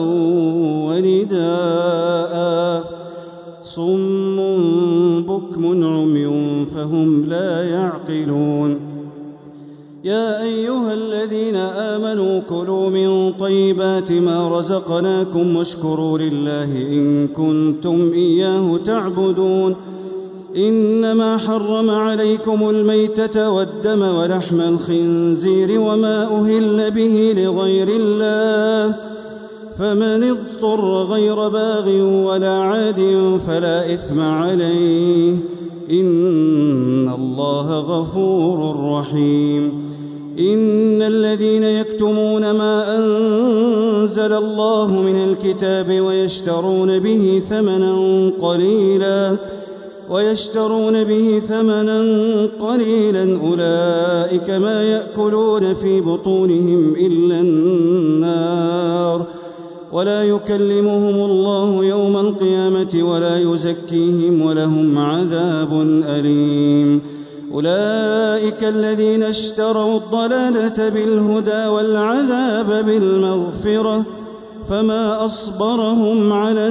ونداء صم بكم عمي فهم لا يعقلون يا أيها الذين آمنوا كلوا من طيبات ما رزقناكم واشكروا لله إن كنتم إياه تعبدون إنما حرم عليكم الميتة والدم ولحم الخنزير وما أهل به لغير الله فمن اضطر غير باغ ولا عاد فلا إثم عليه إن الله غفور رحيم إن الذين يكتمون ما أنزل الله من الكتاب ويشترون به ثمنا قليلا ويشترون به ثمنا قليلا أولئك ما يأكلون في بطونهم إلا النار ولا يكلمهم الله يوم القيامة ولا يزكيهم ولهم عذاب أليم أولئك الذين اشتروا الضلالة بالهدى والعذاب بالمغفرة فما أصبرهم على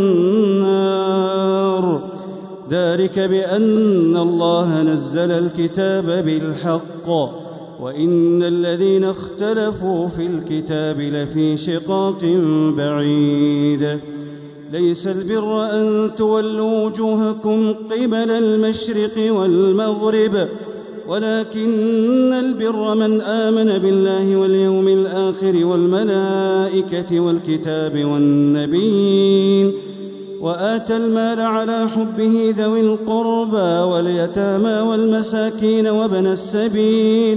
النار ذلك بأن الله نزل الكتاب بالحق وإن الذين اختلفوا في الكتاب لفي شقاق بعيد ليس البر أن تولوا وجوهكم قبل المشرق والمغرب ولكن البر من آمن بالله واليوم الآخر والملائكة والكتاب والنبيين وآتى المال على حبه ذوي القربى واليتامى والمساكين وابن السبيل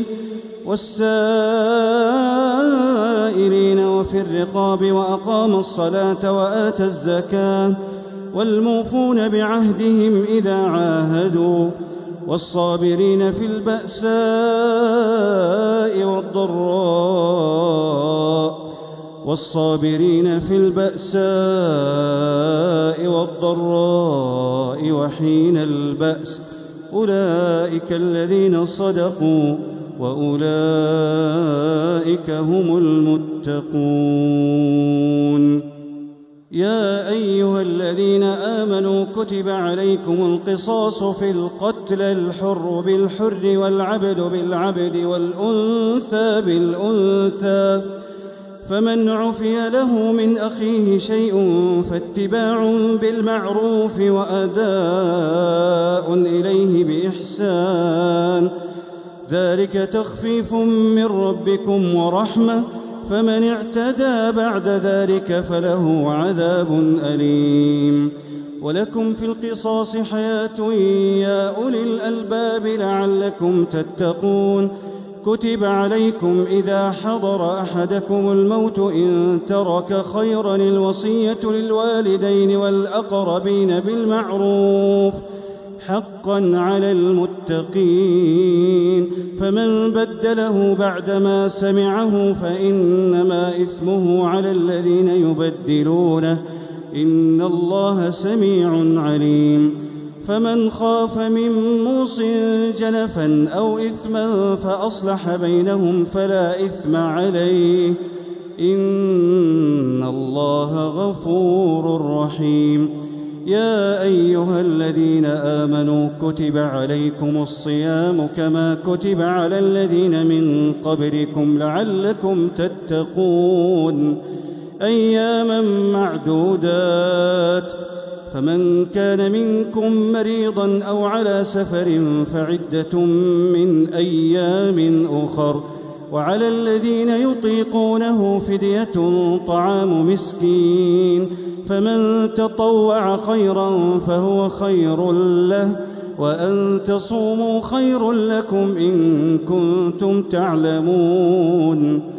والسائلين وفي الرقاب وأقام الصلاة وآتى الزكاة والموفون بعهدهم إذا عاهدوا والصابرين في البأساء والضراء والصابرين في البأساء والضراء وحين البأس أولئك الذين صدقوا وأولئك هم المتقون يا أيها الذين آمنوا كتب عليكم القصاص في القتل الحر بالحر والعبد بالعبد والأنثى بالأنثى فمن عفي له من أخيه شيء فاتباع بالمعروف وأداء إليه بإحسان ذلك تخفيف من ربكم ورحمة فمن اعتدى بعد ذلك فله عذاب أليم ولكم في القصاص حياة يا أولي الألباب لعلكم تتقون كتب عليكم إذا حضر أحدكم الموت إن ترك خيرا الوصية للوالدين والأقربين بالمعروف حقا على المتقين فمن بدله بعدما سمعه فإنما إثمه على الذين يبدلونه إن الله سميع عليم فمن خاف من موص جنفا أو إثما فأصلح بينهم فلا إثم عليه إن الله غفور رحيم يا أيها الذين آمنوا كتب عليكم الصيام كما كتب على الذين من قبلكم لعلكم تتقون أياما معدودات فمن كان منكم مريضا أو على سفر فعدة من أيام أخر وعلى الذين يطيقونه فدية طعام مسكين فمن تطوع خيرا فهو خير له وأن تصوموا خير لكم إن كنتم تعلمون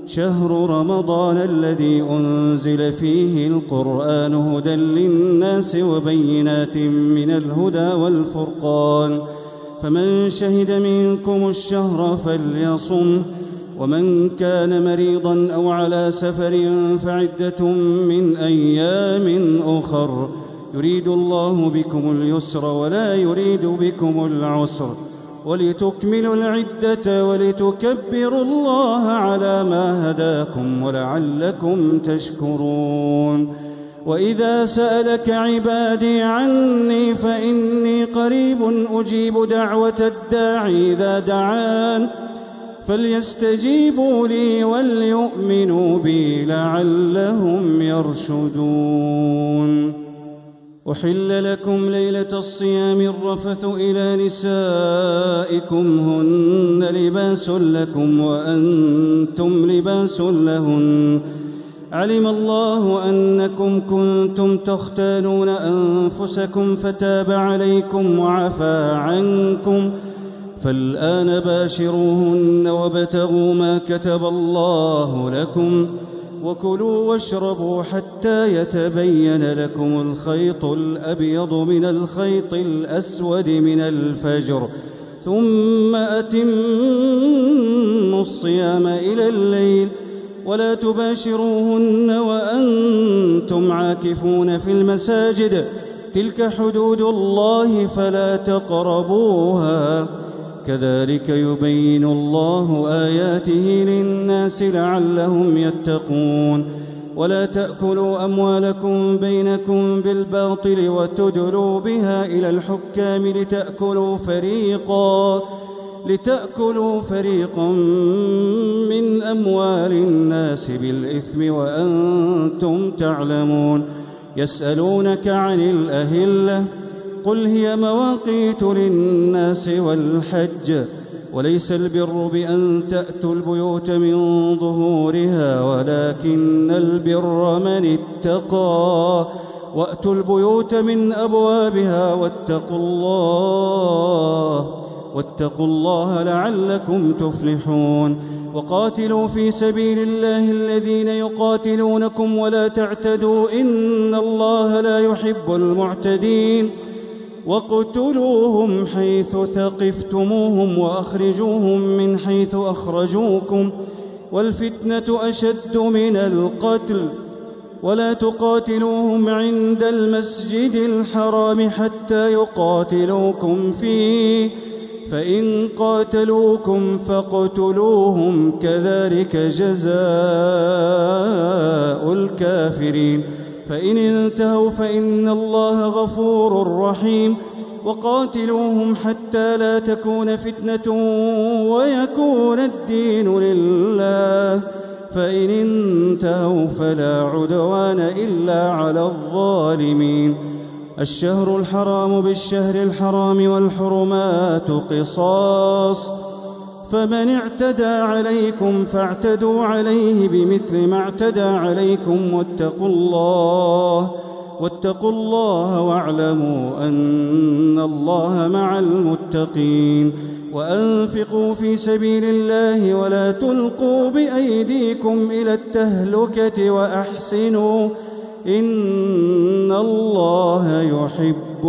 شهر رمضان الذي أنزل فيه القرآن هدى للناس وبينات من الهدى والفرقان، فمن شهد منكم الشهر فليصمه، ومن كان مريضا أو على سفر فعدة من أيام أخر، يريد الله بكم اليسر ولا يريد بكم العسر، ولتكملوا العدة ولتكبروا الله على ما هداكم ولعلكم تشكرون. وإذا سألك عبادي عني فإني قريب أجيب دعوة الداعي إذا دعان، فليستجيبوا لي وليؤمنوا بي لعلهم يرشدون. أحل لكم ليلة الصيام الرفث إلى نسائكم هن لباس لكم وأنتم لباس لهن، علم الله أنكم كنتم تختانون أنفسكم فتاب عليكم وعفى عنكم، فالآن باشروهن وابتغوا ما كتب الله لكم، وكلوا واشربوا حتى يتبين لكم الخيط الأبيض من الخيط الأسود من الفجر، ثم أتموا الصيام إلى الليل، ولا تباشروهن وأنتم عاكفون في المساجد، تلك حدود الله فلا تقربوها، كذلك يبين الله آياته للناس لعلهم يتقون. ولا تأكلوا أموالكم بينكم بالباطل وتدلوا بها إلى الحكام لتأكلوا فريقا لتأكلوا فريقا من أموال الناس بالإثم وأنتم تعلمون. يسألونك عن الأهلة قل هي مواقيت للناس والحج، وليس البر بأن تأتوا البيوت من ظهورها ولكن البر من اتقى، وأتوا البيوت من أبوابها واتقوا الله واتقوا الله لعلكم تفلحون. وقاتلوا في سبيل الله الذين يقاتلونكم ولا تعتدوا إن الله لا يحب المعتدين، واقتلوهم حيث ثقفتموهم وأخرجوهم من حيث أخرجوكم، والفتنة أشد من القتل، ولا تقاتلوهم عند المسجد الحرام حتى يقاتلوكم فيه، فإن قاتلوكم فاقتلوهم كذلك جزاء الكافرين، فإن انتهوا فإن الله غفور رحيم. وقاتلوهم حتى لا تكون فتنة ويكون الدين لله، فإن انتهوا فلا عدوان إلا على الظالمين. الشهر الحرام بالشهر الحرام والحرمات قصاص، فمن اعتدى عليكم فاعتدوا عليه بمثل ما اعتدى عليكم، واتقوا الله واتقوا الله واعلموا أن الله مع المتقين. وأنفقوا في سبيل الله ولا تلقوا بأيديكم إلى التهلكة وأحسنوا إن الله يحب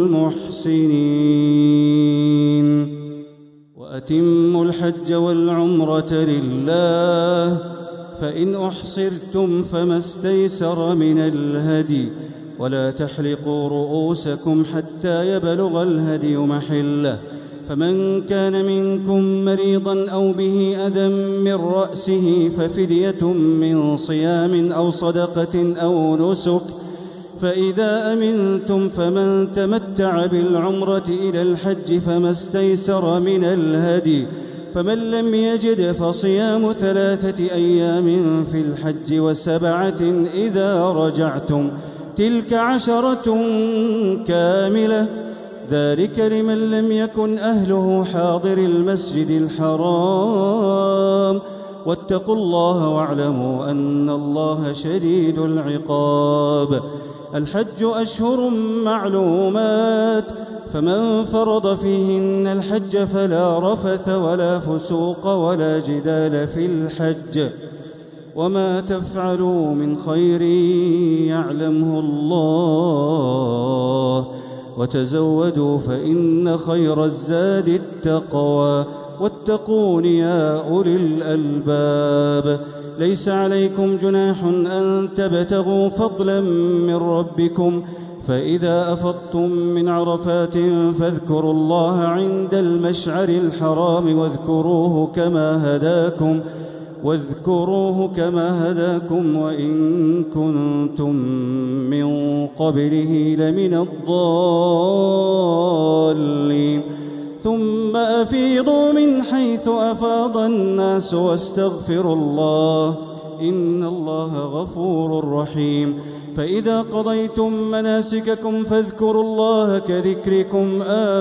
المحسنين. وأتموا الحج والعمرة لله، فإن أحصرتم فما استيسر من الهدي، ولا تحلقوا رؤوسكم حتى يبلغ الهدي محله، فمن كان منكم مريضا أو به أذى من رأسه ففدية من صيام أو صدقة أو نسك، فإذا أمنتم فمن تمتع بالعمرة إلى الحج فما استيسر من الهدي، فمن لم يجد فصيام ثلاثة أيام في الحج وسبعة إذا رجعتم، تلك عشرة كاملة، ذلك لمن لم يكن أهله حاضر المسجد الحرام. واتقوا الله واعلموا أن الله شديد العقاب. الحج أشهر معلومات، فمن فرض فيهن الحج فلا رفث ولا فسوق ولا جدال في الحج، وما تفعلوا من خير يعلمه الله وتزودوا فإن خير الزاد التقوى واتقون يا أولي الألباب. ليس عليكم جناح أن تبتغوا فضلا من ربكم فإذا أفضتم من عرفات فاذكروا الله عند المشعر الحرام واذكروه كما هداكم واذكروه كما هداكم وإن كنتم من قبله لمن الضالين. ثم أفيضوا من حيث أفاض الناس واستغفروا الله إن الله غفور رحيم. فإذا قضيتم مناسككم فاذكروا الله كذكركم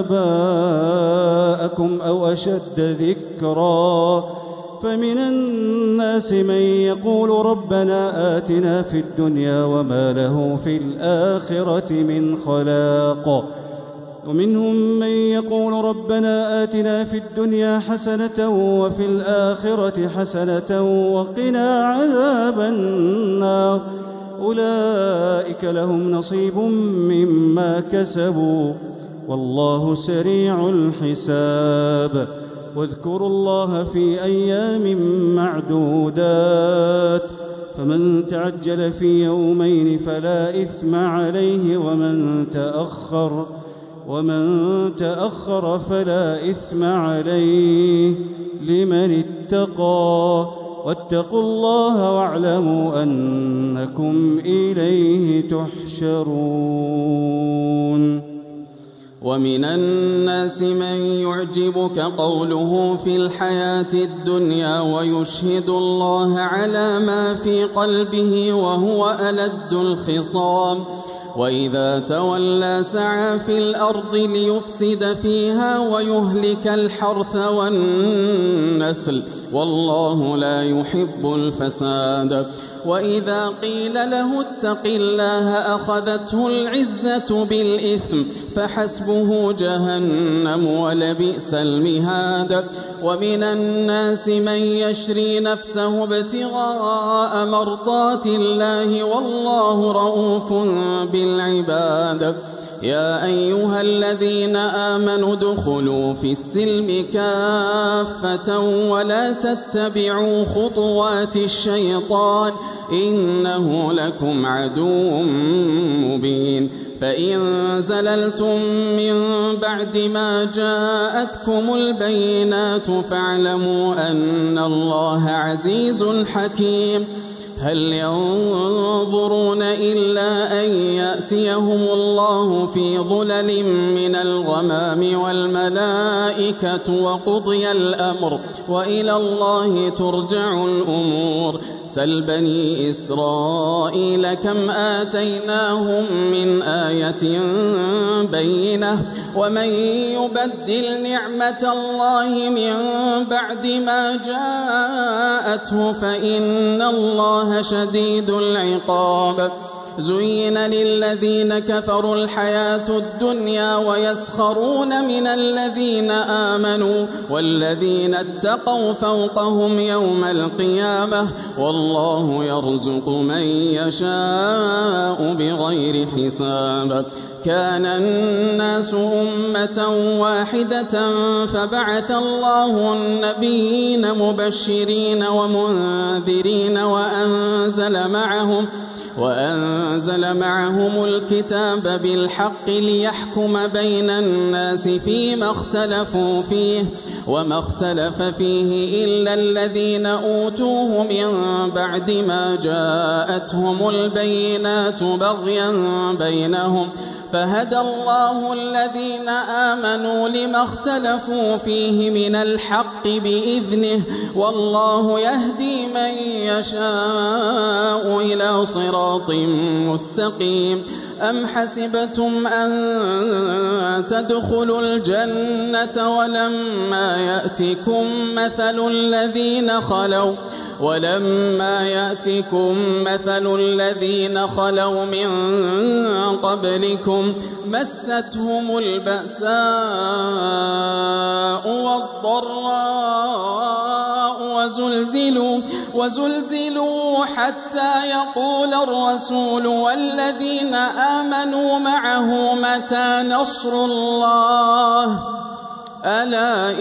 آباءكم أو أشد ذكرا. فمن الناس من يقول ربنا آتنا في الدنيا وما له في الآخرة من خلاق ومنهم من يقول ربنا آتنا في الدنيا حسنة وفي الآخرة حسنة وقنا عذاب النار أولئك لهم نصيب مما كسبوا والله سريع الحساب. واذكروا الله في أيام معدودات فمن تعجل في يومين فلا إثم عليه ومن تأخر ومن تأخر فلا إثم عليه لمن اتقى واتقوا الله واعلموا أنكم إليه تحشرون. ومن الناس من يعجبك قوله في الحياة الدنيا ويشهد الله على ما في قلبه وهو ألد الخصام وإذا تولى سعى في الأرض ليفسد فيها ويهلك الحرث والنسل والله لا يحب الفساد. وإذا قيل له اتق الله أخذته العزة بالإثم فحسبه جهنم ولبئس المهاد. ومن الناس من يشري نفسه ابتغاء مرضات الله والله رؤوف بالعباد. يا أيها الذين آمنوا ادخلوا في السلم كافة ولا تتبعوا خطوات الشيطان إنه لكم عدو مبين. فإن زللتم من بعد ما جاءتكم البينات فاعلموا أن الله عزيز حكيم. هل ينظرون إلا أن يأتيهم الله في ظلل من الغمام والملائكة وقضي الأمر وإلى الله ترجع الأمور. سل بني إسرائيل كم آتيناهم من آية بينة ومن يبدل نعمة الله من بعد ما جاءته فإن الله شديد العقاب. زين للذين كفروا الحياة الدنيا ويسخرون من الذين آمنوا والذين اتقوا فوقهم يوم القيامة والله يرزق من يشاء بغير حساب. كان الناس أمة واحدة فبعث الله النبيين مبشرين ومنذرين وأنزل معهم وأنزل معهم الكتاب بالحق ليحكم بين الناس فيما اختلفوا فيه وما اختلف فيه إلا الذين أوتوه من بعد ما جاءتهم البينات بغيا بينهم فهدى الله الذين آمنوا لما اختلفوا فيه من الحق بإذنه والله يهدي من يشاء إلى صراط مستقيم. أم حسبتم أن تدخلوا الجنة ولما يأتكم مثل الذين خلوا ولما يأتكم مثل الذين خلوا من قبلكم مستهم البأساء والضراء وزلزلوا, وزلزلوا حتى يقول الرسول والذين آمنوا معه متى نصر الله ألا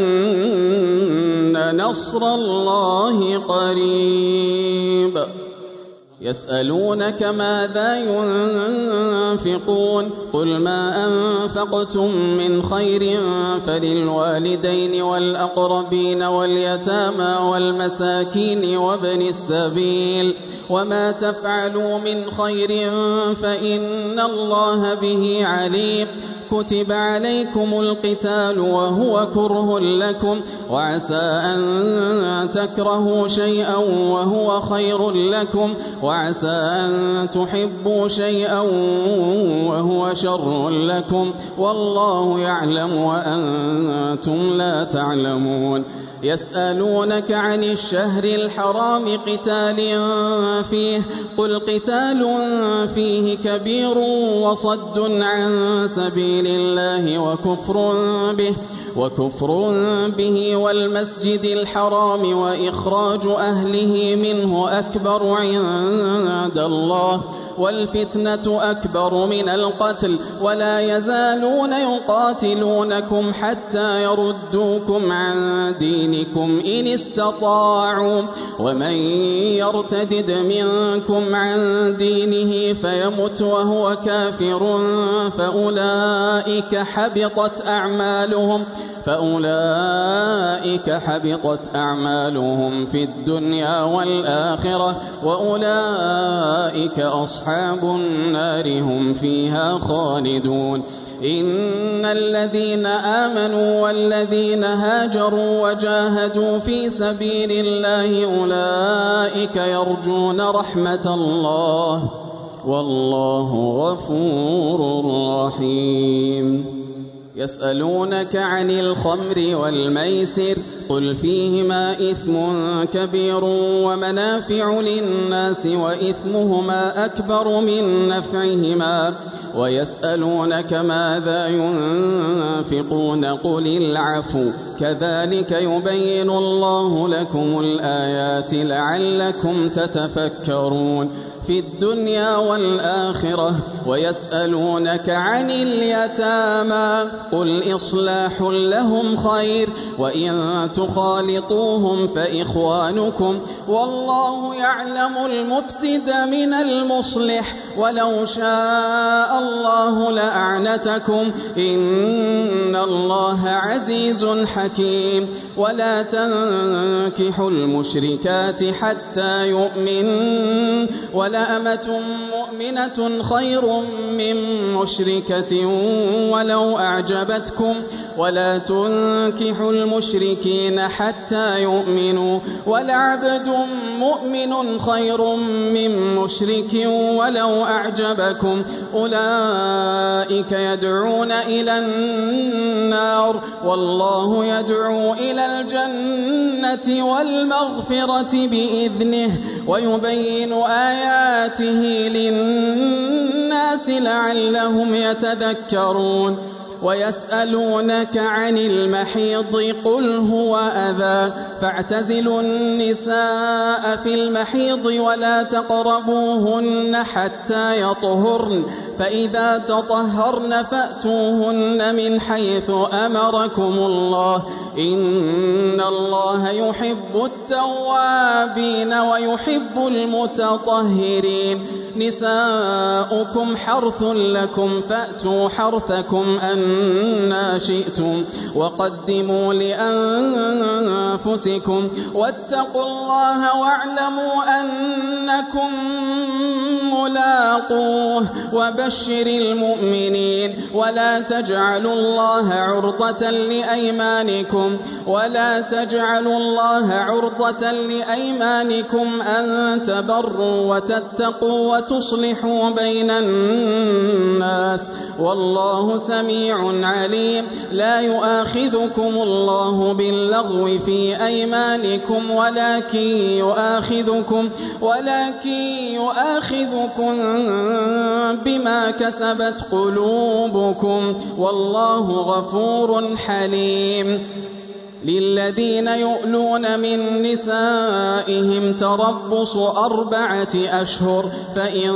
إن نصر الله قريب يسألونك ماذا ينفقون قل ما أنفقتم من خير فللوالدين والأقربين واليتامى والمساكين وابن السبيل وما تفعلوا من خير فإن الله به عليم كتب عليكم القتال وهو كره لكم وعسى أن تكرهوا شيئا وهو خير لكم وعسى أن تحبوا شيئا وهو شر لكم والله يعلم وأنتم لا تعلمون يسألونك عن الشهر الحرام قتال فيه قل قتال فيه كبير وصد عن سبيل الله وكفر به وكفر به والمسجد الحرام وإخراج أهله منه أكبر عند الله والفتنة أكبر من القتل ولا يزالون يقاتلونكم حتى يردوكم عن دينكم إن استطاعوا ومن يرتدد منكم عن دينه فيمت وهو كافر فأولئك حبطت أعمالهم فأولئك حبطت أعمالهم في الدنيا والآخرة وأولئك أصحاب النار هم فيها خالدون إن الذين آمنوا والذين هاجروا وجاهدوا في سبيل الله أولئك يرجون رحمة الله والله غفور رحيم يسألونك عن الخمر والميسر قل فيهما إثم كبير ومنافع للناس وإثمهما أكبر من نفعهما ويسألونك ماذا ينفقون قل العفو كذلك يبين الله لكم الآيات لعلكم تتفكرون في الدنيا والآخرة ويسألونك عن اليتامى قل إصلاح لهم خير وإن تخالطوهم فإخوانكم والله يعلم المفسد من المصلح ولو شاء الله لأعنتكم إن الله عزيز حكيم ولا تنكحوا المشركات حتى يؤمن ولأمة مؤمنة خير من مشركة ولو أعجبتكم ولا تنكحوا المشركين حتى يؤمنوا ولعبد مؤمن خير من مشرك ولو أعجبكم أولئك يدعون إلى النار والله يدعو إلى الجنة والمغفرة بإذنه ويبين آياته للناس لعلهم يتذكرون ويسألونك عن المحيض قل هو أذى فاعتزلوا النساء في المحيض ولا تقربوهن حتى يطهرن فإذا تطهرن فأتوهن من حيث أمركم الله إن الله يحب التوابين ويحب المتطهرين نساؤكم حرث لكم فأتوا حرثكم أنى شئتم وقدموا لأنفسكم واتقوا الله واعلموا أنكم ملاقوه وبشر المؤمنين ولا تجعلوا الله عرضة لأيمانكم ولا تجعلوا الله عرضة لأيمانكم أن تبروا وتتقوا وتصلحوا بين الناس والله سميع عليم لا يؤاخذكم الله باللغو في أيمانكم ولكن يؤاخذكم ولكن يؤاخذكم بما كسبت قلوبكم والله غفور حليم للذين يؤلون من نسائهم تربص أربعة أشهر فإن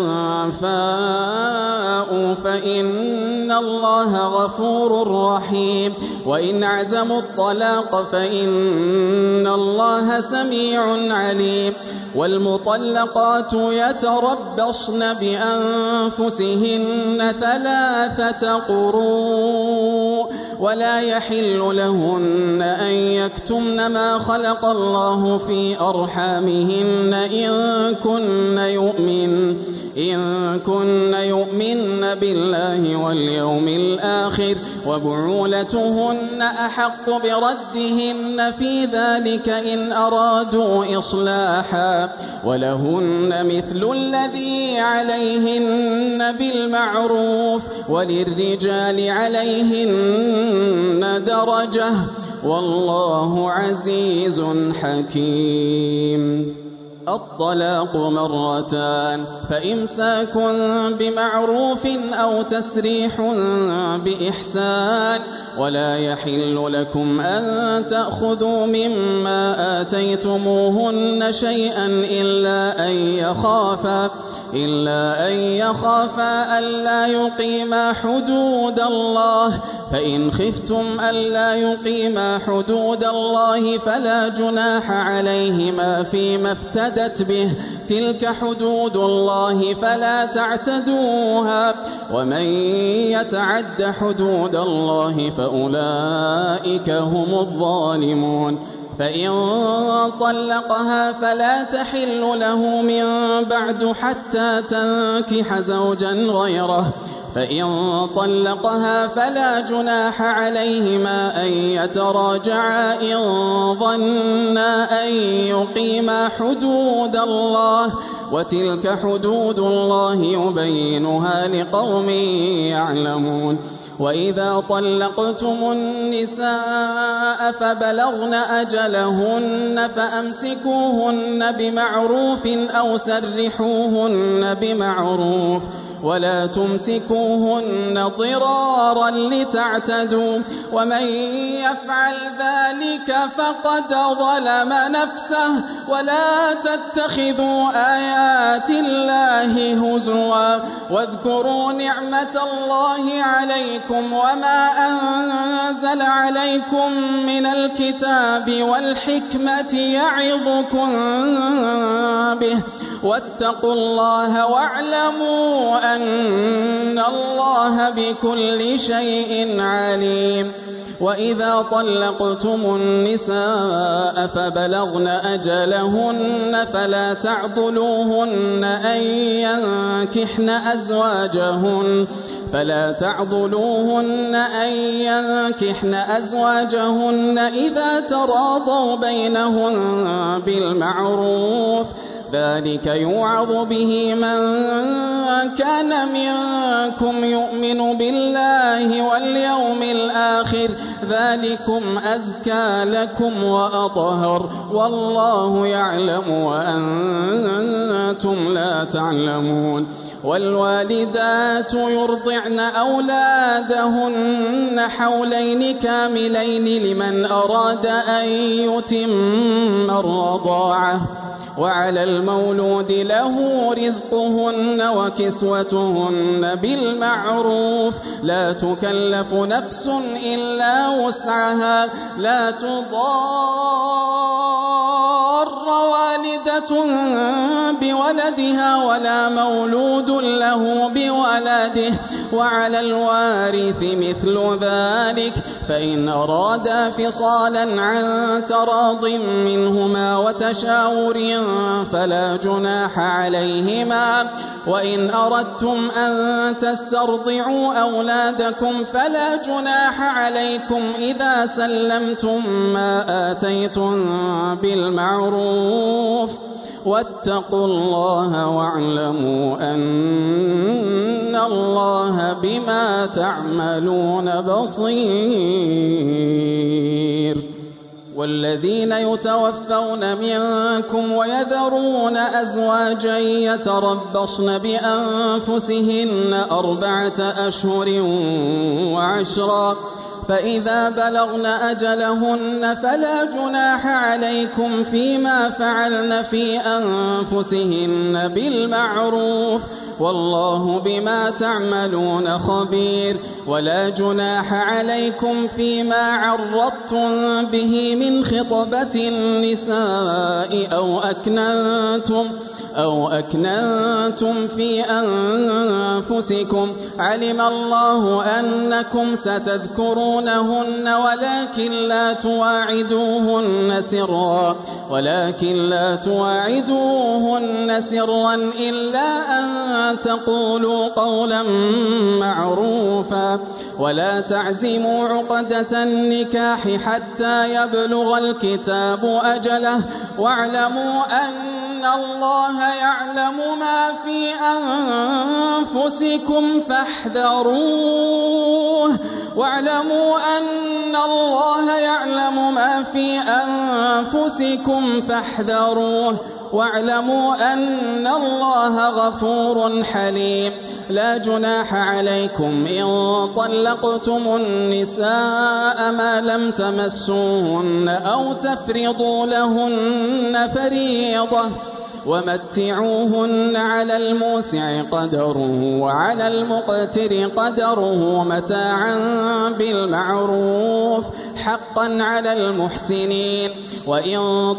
فاءوا فإن الله غفور رحيم وإن عزموا الطلاق فإن الله سميع عليم والمطلقات يتربصن بأنفسهن ثلاثة قروء ولا يحل لهن أن يكتمن ما خلق الله في أرحامهن إن كن يؤمن إن كن يؤمن بالله واليوم الآخر وبعولتهن أحق بردهن في ذلك إن أرادوا إصلاحا ولهن مثل الذي عليهن بالمعروف وللرجال عليهن درجة والله عزيز حكيم. الطلاق مرتان فإمساك بمعروف أو تسريح بإحسان ولا يحل لكم أن تأخذوا مما آتيتموهن شيئا إلا أن يخافا إلا أن يخافا ألا يقيما حدود الله فإن خفتم ألا يقيما حدود الله فلا جناح عليهما فيما افتدت به تلك حدود الله فلا تعتدوها ومن يتعد حدود الله فأولئك هم الظالمون. فإن طلقها فلا تحل له من بعد حتى تنكح زوجا غيره فإن طلقها فلا جناح عليهما أن يتراجعا إن ظنا أن يقيما حدود الله وتلك حدود الله يبينها لقوم يعلمون. وإذا طلقتم النساء فبلغن أجلهن فأمسكوهن بمعروف أو سرحوهن بمعروف ولا تمسكوهن ضرارا لتعتدوا ومن يفعل ذلك فقد ظلم نفسه ولا تتخذوا آيات الله هزوا واذكروا نعمة الله عليكم وما أنزل عليكم من الكتاب والحكمة يعظكم به واتقوا الله واعلموا أن الله بكل شيء عليم. وإذا طلقتم النساء فبلغن أجلهن فلا تعضلوهن أن ينكحن أزواجهن فلا تعضلوهن أن ينكحن أزواجهن إذا تراضوا بينهم بالمعروف ذلك يوعظ به من كان منكم يؤمن بالله واليوم الآخر ذلكم أزكى لكم وأطهر والله يعلم وأنتم لا تعلمون. والوالدات يرضعن أولادهن حولين كاملين لمن أراد أن يتم الرضاعة وعلى المولود له رزقهن وكسوتهن بالمعروف لا تكلف نفس إلا وسعها لا تضار والدة بولدها ولا مولود له بولده وعلى الوارث مثل ذلك فإن أرادا فصالا عن تراض منهما وتشاور فلا جناح عليهما. وإن أردتم أن تسترضعوا أولادكم فلا جناح عليكم إذا سلمتم ما آتيتم بالمعروف واتقوا الله واعلموا أن الله بما تعملون بصير. والذين يتوفون منكم ويذرون أزواجا يتربصن بأنفسهن أربعة أشهر وعشرا فإذا بلغن أجلهن فلا جناح عليكم فيما فعلن في أنفسهن بالمعروف والله بما تعملون خبير. ولا جناح عليكم فيما عرضتم به من خطبة النساء أو أكننتم أو أكننتم في أنفسكم علم الله أنكم ستذكرونهن ولكن لا تواعدوهن سرا ولكن لا تواعدوهن سرا إلا أن تقولوا قولا معروفا ولا تعزموا عقدة النكاح حتى يبلغ الكتاب أجله واعلموا أن الله يعلم ما في أنفسكم فاحذروه واعلموا أن الله يعلم ما في أنفسكم فاحذروه واعلموا أن الله غفور حليم. لا جناح عليكم إن طلقتم النساء ما لم تمسوهن أو تفرضوا لهن فريضة ومتعوهن على الموسع قدره وعلى المقتر قدره متاعا بالمعروف حقا على المحسنين. وإن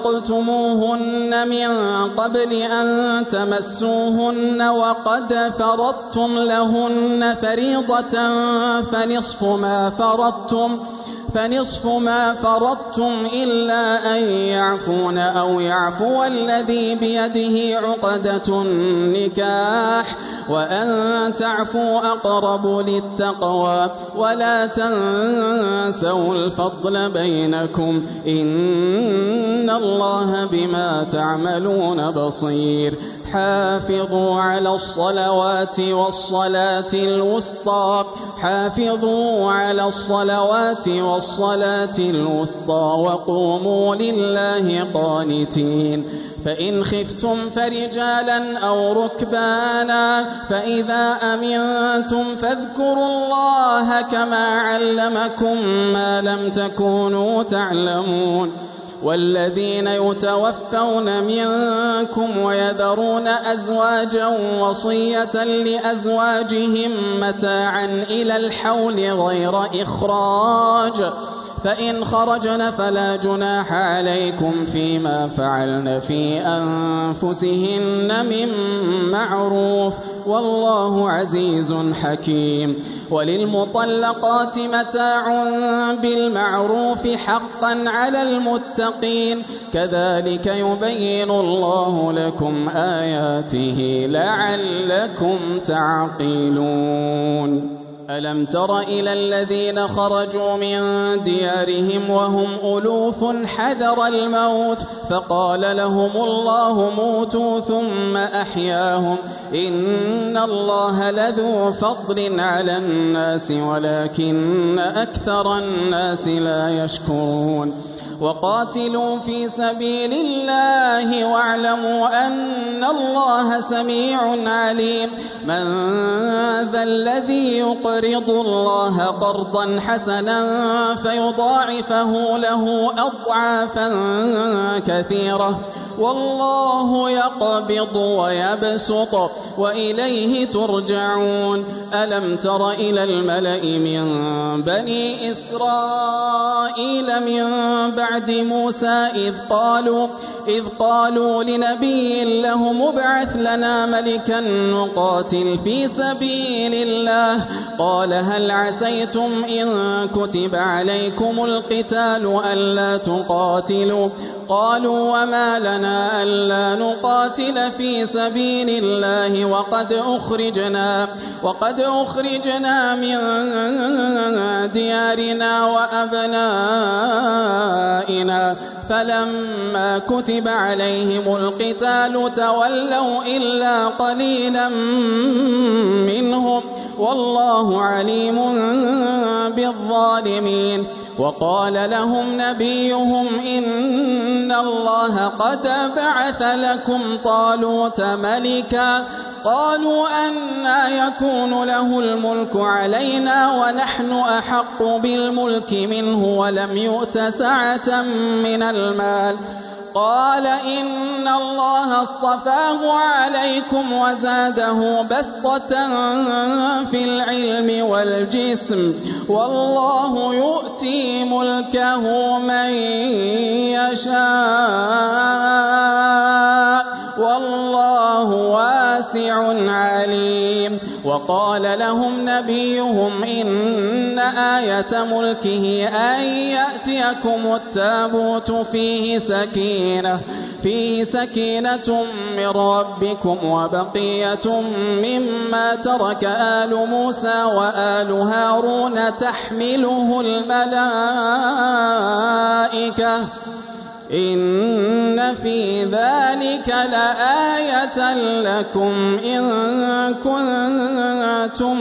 طلقتموهن من قبل أن تمسوهن وقد فرضتم لهن فريضة فنصف ما فرضتم فنصف ما فرضتم إلا أن يعفون أو يعفو الذي بيده عقدة النكاح وأن تعفوا أقرب للتقوى ولا تنسوا الفضل بينكم إن الله بما تعملون بصير. حافظوا على الصلوات والصلاة الوسطى حافظوا على الصلوات والصلاة الوسطى وقوموا لله قانتين. فإن خفتم فرجالا أو ركبانا فإذا أمنتم فاذكروا الله كما علمكم ما لم تكونوا تعلمون. والذين يتوفون منكم ويذرون أزواجا وصية لأزواجهم متاعا إلى الحول غير إخراج فإن خرجن فلا جناح عليكم فيما فعلن في أنفسهن من معروف والله عزيز حكيم. وللمطلقات متاع بالمعروف حقا على المتقين كذلك يبين الله لكم آياته لعلكم تعقلون. ألم تر إلى الذين خرجوا من ديارهم وهم ألوف حذر الموت فقال لهم الله موتوا ثم أحياهم إن الله لذو فضل على الناس ولكن أكثر الناس لا يشكرون. وقاتلوا في سبيل الله واعلموا أن الله سميع عليم. من ذا الذي يقرض الله قرضا حسنا فيضاعفه له أضعافا كثيرة والله يقبض ويبسط وإليه ترجعون. ألم تر إلى الملأ من بني إسرائيل من بعد موسى إذ قالوا, إذ قالوا لنبي له مبعث لنا ملكا نقاتل في سبيل الله قال هل عسيتم إن كتب عليكم القتال ألا تقاتلوا قالوا وما لنا ألا نقاتل في سبيل الله وقد أخرجنا, وقد أخرجنا من ديارنا وأبنائنا فلما كتب عليهم القتال تولوا إلا قليلا منهم والله عليم بالظالمين. وقال لهم نبيهم إن الله قد بعث لكم طالوت ملكا قالوا أنى يكون له الملك علينا ونحن أحق بالملك منه ولم يؤت سعة من المال قال إن الله اصطفاه عليكم وزاده بسطة في العلم والجسم والله يؤتي ملكه من يشاء والله واسع عليم. وقال لهم نبيهم إن آية ملكه أن يأتيكم التابوت فيه سكينة فيه سكينة من ربكم وبقية مما ترك آل موسى وآل هارون تحمله الملائكة إن في ذلك لآية لكم إن كنتم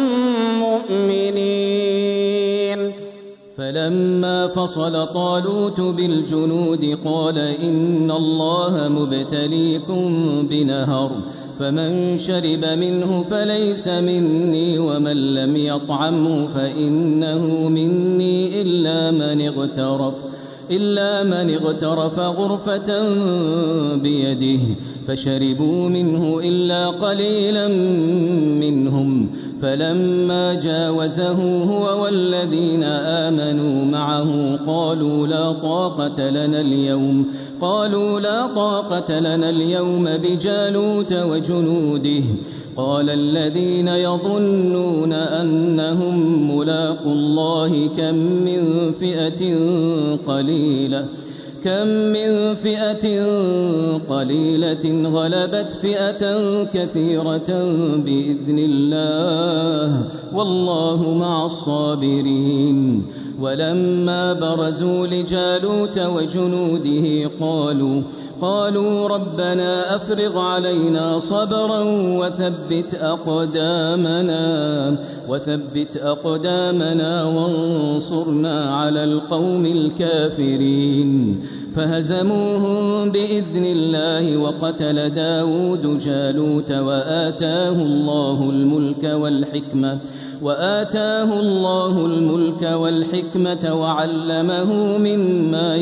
مؤمنين. فلما فصل طالوت بالجنود قال إن الله مبتليكم بنهر فمن شرب منه فليس مني ومن لم يطعمه فإنه مني إلا من اغترف إلا من اغترف غرفة بيده فشربوا منه إلا قليلا منهم فلما جاوزه هو والذين آمنوا معه قالوا لا طاقة لنا اليوم قالوا لا طاقة لنا اليوم بجالوت وجنوده قال الذين يظنون أنهم ملاقوا الله كم من فئة قليلة كم من فئة قليلة غلبت فئة كثيرة بإذن الله والله مع الصابرين. ولما برزوا لجالوت وجنوده قالوا قالوا ربنا أفرغ علينا صبرا وثبت أقدامنا وثبت أقدامنا وانصرنا على القوم الكافرين فهزموهم بإذن الله وقتل داود جالوت وآتاه الله الملك والحكمة وآتاه الله الملك والحكمة وعلمه مما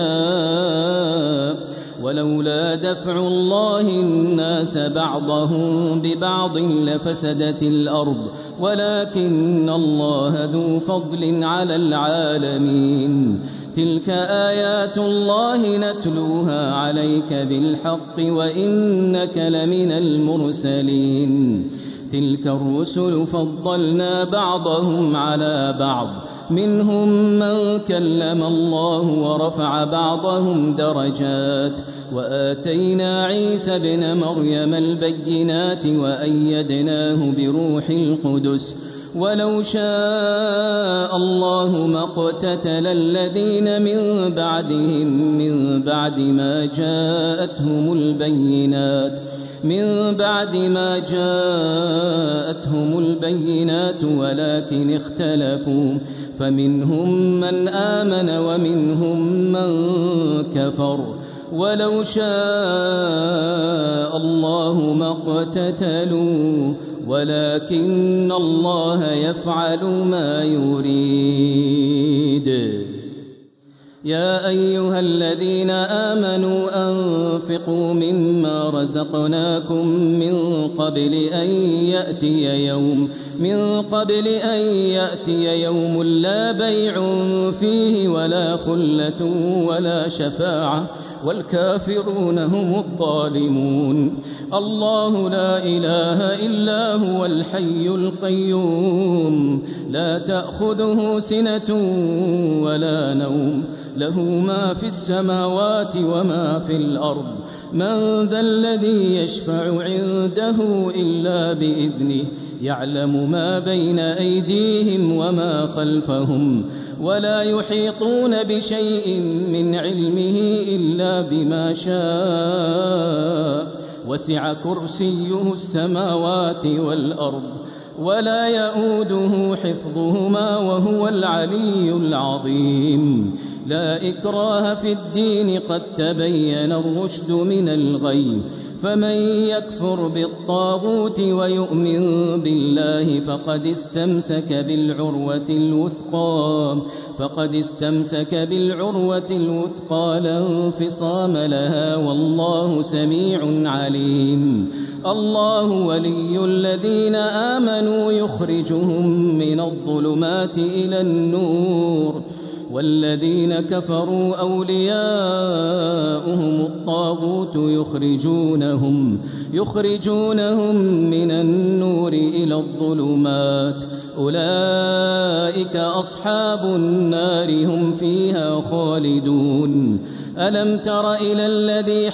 يشاء ولولا دفع الله الناس بعضهم ببعض لفسدت الأرض ولكن الله ذو فضل على العالمين. تلك آيات الله نتلوها عليك بالحق وإنك لمن المرسلين. تلك الرسل فضلنا بعضهم على بعض منهم من كلم الله ورفع بعضهم درجات وآتينا عيسى ابن مريم البينات وأيدناه بروح القدس ولو شاء الله ما اقتتل الذين من بعدهم من بعد ما جاءتهم البينات من بعد ما جاءتهم البينات ولكن اختلفوا فمنهم من آمن ومنهم من كفر ولو شاء الله ما اقتتلوا ولكن الله يفعل ما يريد. يا أيها الذين آمنوا أنفقوا مما رزقناكم من قبل أن يأتي يوم من قبل أن يأتي يوم لا بيع فيه ولا خلة ولا شفاعة والكافرون هم الظالمون. الله لا إله إلا هو الحي القيوم لا تأخذه سنة ولا نوم له ما في السماوات وما في الأرض من ذا الذي يشفع عنده إلا بإذنه يعلم ما بين أيديهم وما خلفهم ولا يحيطون بشيء من علمه إلا بما شاء وسع كرسيه السماوات والأرض ولا يؤوده حفظهما وهو العلي العظيم. لا إكراه في الدين قد تبين الرشد من الغي، فمن يكفر بالطاغوت ويؤمن بالله فقد استمسك بالعروة الوثقى فقد استمسك بالعروة الوثقى لا انفصام لها، والله سميع عليم. الله ولي الذين آمنوا يخرجهم من الظلمات إلى النور، والذين كفروا أولياؤهم الطاغوت يخرجونهم يخرجونهم من النور إلى الظلمات، أولئك أصحاب النار هم فيها خالدون. ألم تر إلى الذي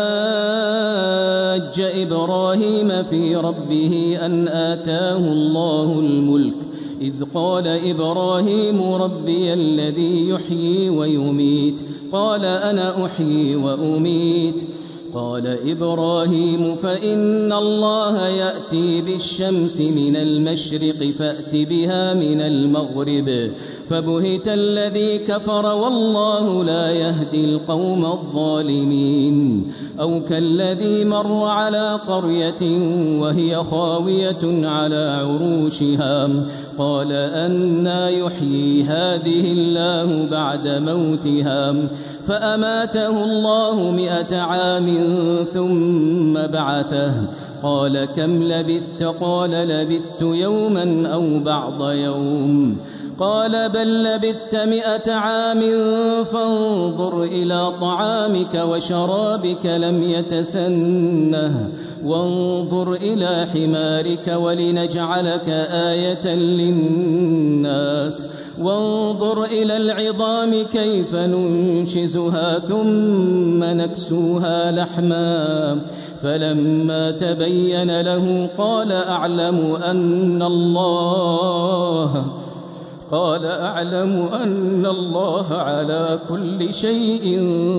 حاج إبراهيم في ربه أن آتاه الله الملك، إذ قال إبراهيم ربي الذي يحيي ويميت، قال أنا أحيي وأميت. قال إبراهيم فإن الله يأتي بالشمس من المشرق فأت بها من المغرب، فبهت الذي كفر والله لا يهدي القوم الظالمين. أو كالذي مر على قرية وهي خاوية على عروشها، قال أنى يحيي هذه الله بعد موتها، فأماته الله مئة عام ثم بعثه، قال كم لبثت؟ قال لبثت يوما أو بعض يوم، قال بل لبثت مئة عام فانظر إلى طعامك وشرابك لم يتسنه، وانظر إلى حمارك ولنجعلك آية للناس، وانظر إلى العظام كيف ننشزها ثم نكسوها لحما، فلما تبين له قال أعلم أن الله قال أعلم أن الله على كل شيء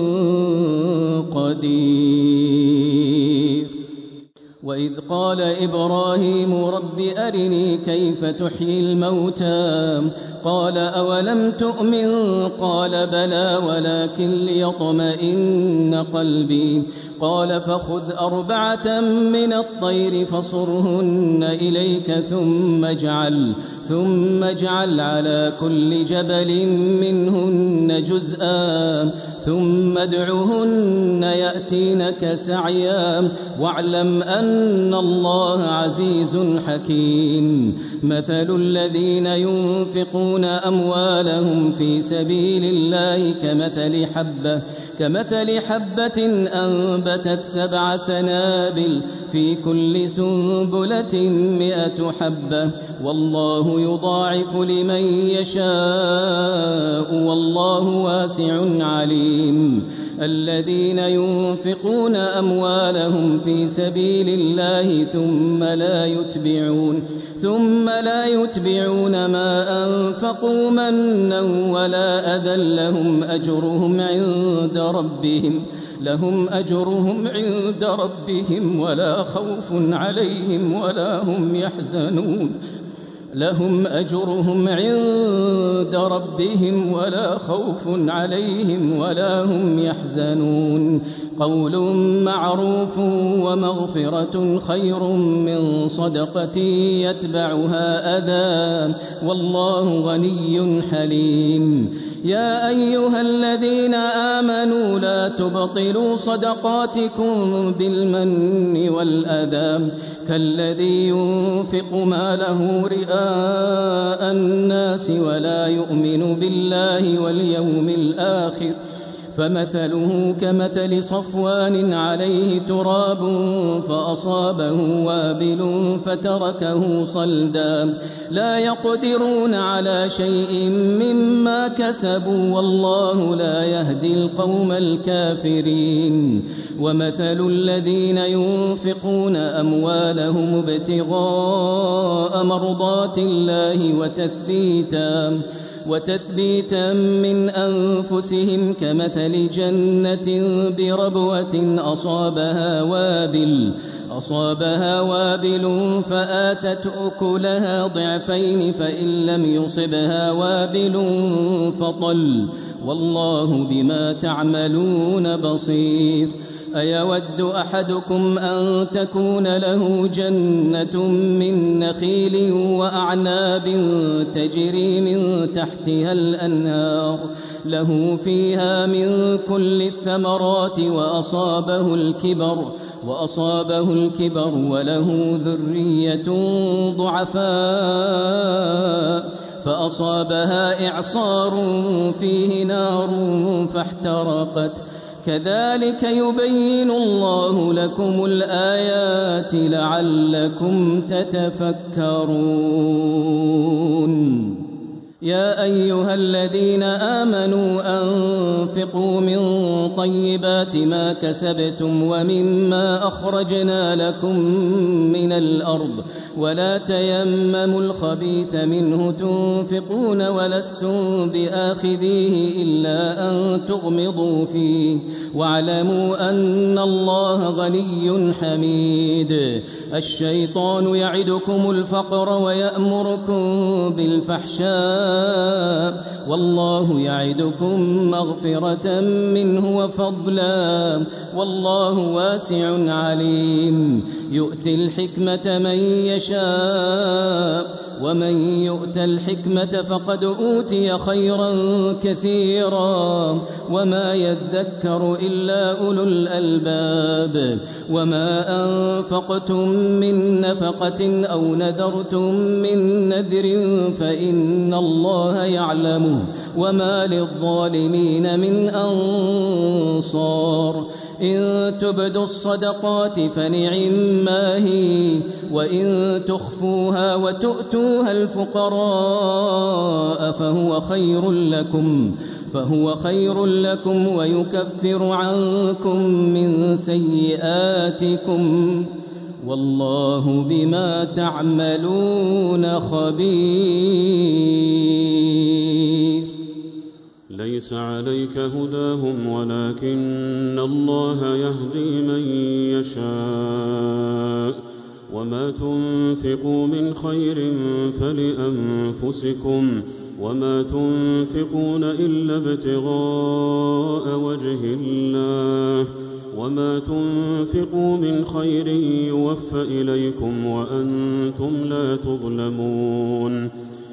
قدير. وإذ قال إبراهيم رب أرني كيف تحيي الموتى، قال أولم تؤمن؟ قال بلى ولكن ليطمئن قلبي، قال فخذ أربعة من الطير فصرهن إليك ثم اجعل ثم اجعل على كل جبل منهن جزءا ثم ادعهن يأتينك سعيا، واعلم أن الله عزيز حكيم. مثل الذين ينفقون أموالهم في سبيل الله كمثل حبة كمثل حبة أنبتت سبع سنابل في كل سنبلة مئة حبة، والله يضاعف لمن يشاء والله واسع عليم. الذين ينفقون أموالهم في سبيل الله ثم لا يتبعون ثم لا يتبعون ما أنفقوا منا ولا أذى لهم أجرهم عند ربهم لهم أجرهم عند ربهم ولا خوف عليهم ولا هم يحزنون لهم أجرهم عند ربهم ولا خوف عليهم ولا هم يحزنون. قول معروف ومغفرة خير من صدقة يتبعها أذى، والله غني حليم. يا أيها الذين آمنوا لا تبطلوا صدقاتكم بالمن والأذى كالذي ينفق ماله رئاء الناس ولا يؤمن بالله واليوم الآخر، فمثله كمثل صفوان عليه تراب فأصابه وابل فتركه صلدا، لا يقدرون على شيء مما كسبوا والله لا يهدي القوم الكافرين. ومثل الذين ينفقون أموالهم ابتغاء مرضات الله وتثبيتا وتثبيتا من أنفسهم كمثل جنة بربوة أصابها وابل أصابها وابل فآتت أكلها ضعفين فإن لم يصبها وابل فطل والله بما تعملون بصير أيود أحدكم أن تكون له جنة من نخيل وأعناب تجري من تحتها الأنهار له فيها من كل الثمرات وأصابه الكبر وأصابه الكبر وله ذرية ضعفاء فأصابها إعصار فيه نار فاحترقت كذلك يبين الله لكم الآيات لعلكم تتفكرون يا أيها الذين آمنوا أنفقوا من طيبات ما كسبتم ومما أخرجنا لكم من الأرض ولا تيمموا الخبيث منه تنفقون ولستم بآخذيه إلا أن تغمضوا فيه واعلموا أن الله غني حميد الشيطان يعدكم الفقر ويأمركم بالفحشاء والله يعدكم مغفرة منه وفضلا والله واسع عليم يؤتي الحكمة من يشاء ومن يؤت الحكمة فقد أوتي خيرا كثيرا وما يذكر إلا أولو الألباب وما أنفقتم من نفقة أو نذرتم من نذر فإن الله يعلمه وما للظالمين من أنصار إن تبدوا الصدقات فنعما هي وإن تخفوها وتؤتوها الفقراء فهو خير لكم فهو خير لكم ويكفر عنكم من سيئاتكم والله بما تعملون خبير ليس عليك هداهم ولكن الله يهدي من يشاء وما تنفقوا من خير فلأنفسكم وما تنفقون إلا ابتغاء وجه الله وما تنفقوا من خير يوفى إليكم وأنتم لا تظلمون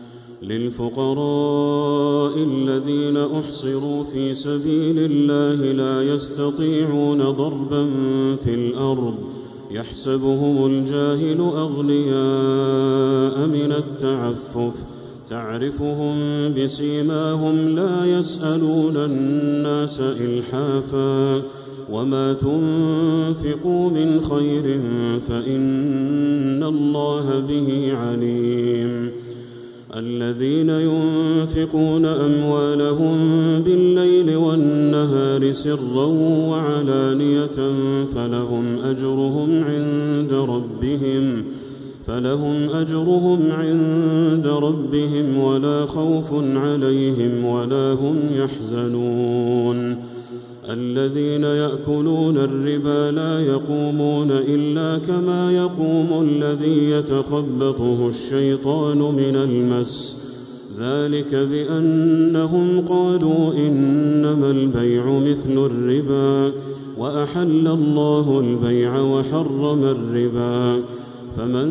للفقراء الذين أحصروا في سبيل الله لا يستطيعون ضربا في الأرض يحسبهم الجاهل أغنياء من التعفف تعرفهم بسيماهم لا يسألون الناس إلحافا وما تنفقوا من خير فإن الله به عليم الذين ينفقون أموالهم بالليل والنهار سرا وعلانية فلهم أجرهم عند ربهم فلهم أجرهم عند ربهم ولا خوف عليهم ولا هم يحزنون الذين يأكلون الربا لا يقومون إلا كما يقوم الذي يتخبطه الشيطان من المس ذلك بأنهم قالوا إنما البيع مثل الربا وأحل الله البيع وحرم الربا فمن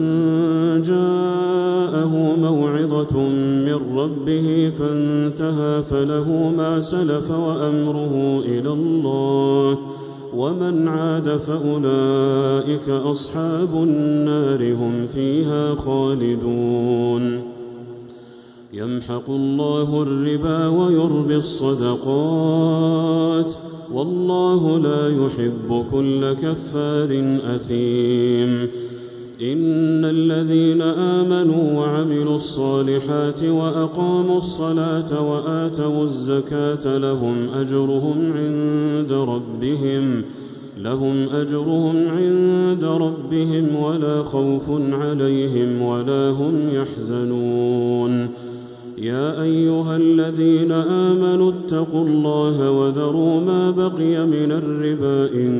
جاءه موعظة من ربه فانتهى فله ما سلف وأمره إلى الله ومن عاد فأولئك أصحاب النار هم فيها خالدون يمحق الله الربا ويربي الصدقات والله لا يحب كل كفار أثيم إن الذين آمنوا وعملوا الصالحات وأقاموا الصلاة وآتوا الزكاة لهم أجرهم عند ربهم لهم أجرهم عند ربهم ولا خوف عليهم ولا هم يحزنون يا أيها الذين آمنوا اتقوا الله وذروا ما بقي من الربا إن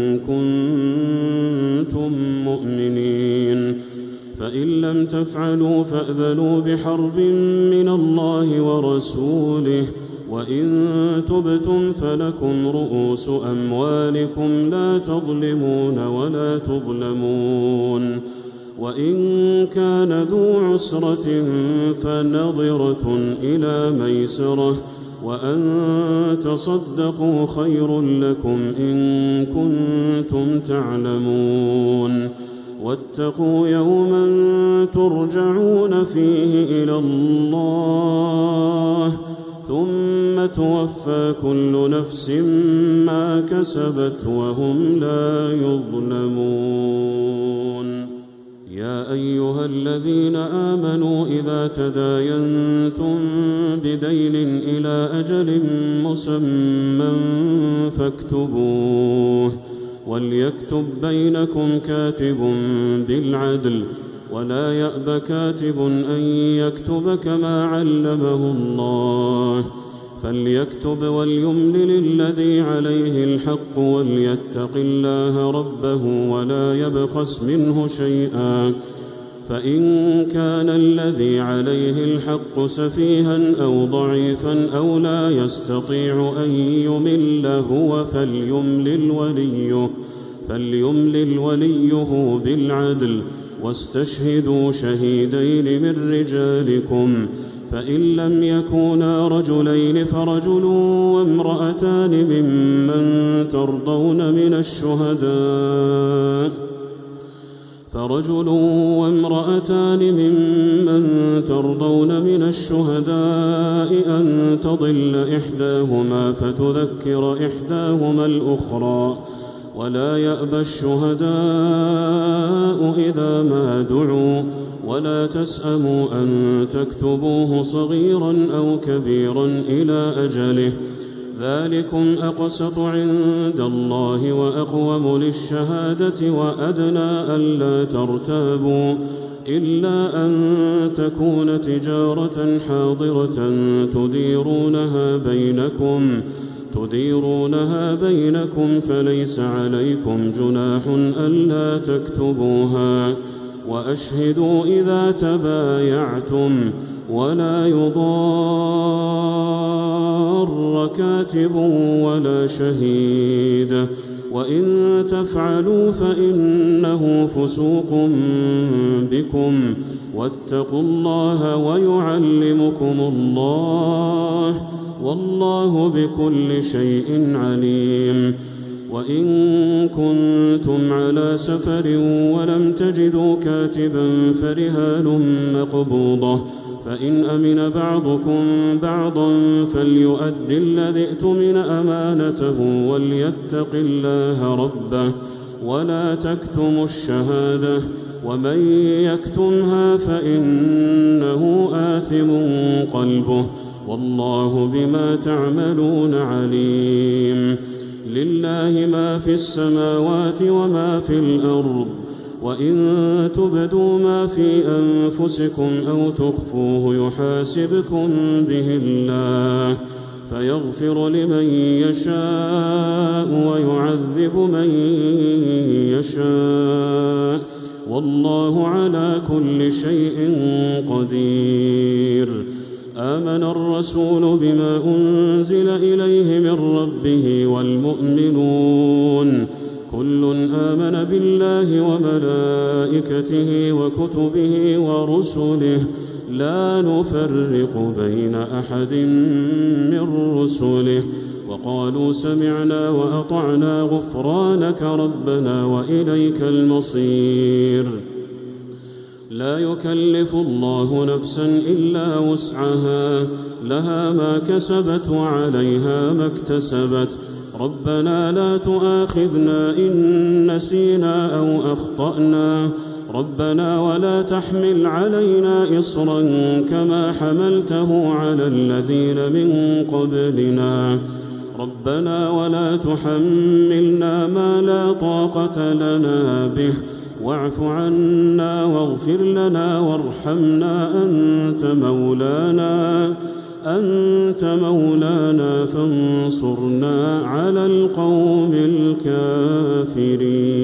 كنتم مؤمنين فإن لم تفعلوا فأذنوا بحرب من الله ورسوله وإن تبتم فلكم رؤوس أموالكم لا تظلمون ولا تظلمون وإن كان ذو عسرة فنظرة إلى ميسرة وأن تصدقوا خير لكم إن كنتم تعلمون واتقوا يوما ترجعون فيه إلى الله ثم توفى كل نفس ما كسبت وهم لا يظلمون. يا أيها الذين آمنوا إذا تداينتم بدين إلى أجل مسمى فاكتبوه وليكتب بينكم كاتب بالعدل ولا يأب كاتب أن يكتب كما علمه الله فليكتب وليملل الذي عليه الحق وليتق الله ربه ولا يبخس منه شيئا فإن كان الذي عليه الحق سفيها أو ضعيفا أو لا يستطيع أن يمل هو فليملل وليه, فليملل وليه بالعدل واستشهدوا شهيدين من رجالكم فإن لم يكونا رجلين فرجل وامرأتان ممن ترضون من الشهداء فرجل وامرأتان ممن ترضون من الشهداء أن تضل إحداهما فتذكر إحداهما الأخرى ولا يأبى الشهداء إذا ما دعوا ولا تسأموا أن تكتبوه صغيرا أو كبيرا إلى أجله ذلكم أقسط عند الله وأقوم للشهادة وأدنى ألا ترتابوا إلا أن تكون تجارة حاضرة تديرونها بينكم تديرونها بينكم فليس عليكم جناح ألا تكتبوها وأشهدوا إذا تبايعتم ولا يضار كاتب ولا شهيد وإن تفعلوا فإنه فسوق بكم واتقوا الله ويعلمكم الله والله بكل شيء عليم. وإن كنتم على سفر ولم تجدوا كاتبا فرهان مقبوضة فإن أمن بعضكم بعضا فليؤد الذي ائتمن أمانته وليتق الله ربه ولا تكتموا الشهادة ومن يكتمها فإنه آثم قلبه والله بما تعملون عليم. لله ما في السماوات وما في الأرض وإن تبدوا ما في أنفسكم أو تخفوه يحاسبكم به الله فيغفر لمن يشاء ويعذب من يشاء والله على كل شيء قدير. آمن الرسول بما أنزل إليه من ربه والمؤمنون كل آمن بالله وملائكته وكتبه ورسله لا نفرق بين أحد من رسله وقالوا سمعنا وأطعنا غفرانك ربنا وإليك المصير. لا يكلف الله نفسا إلا وسعها لها ما كسبت وعليها ما اكتسبت ربنا لا تؤاخذنا إن نسينا أو أخطأنا ربنا ولا تحمل علينا إصرا كما حملته على الذين من قبلنا ربنا ولا تحملنا ما لا طاقة لنا به واعف عنا واغفر لنا وارحمنا أنت مولانا أنت مولانا فانصرنا على القوم الكافرين.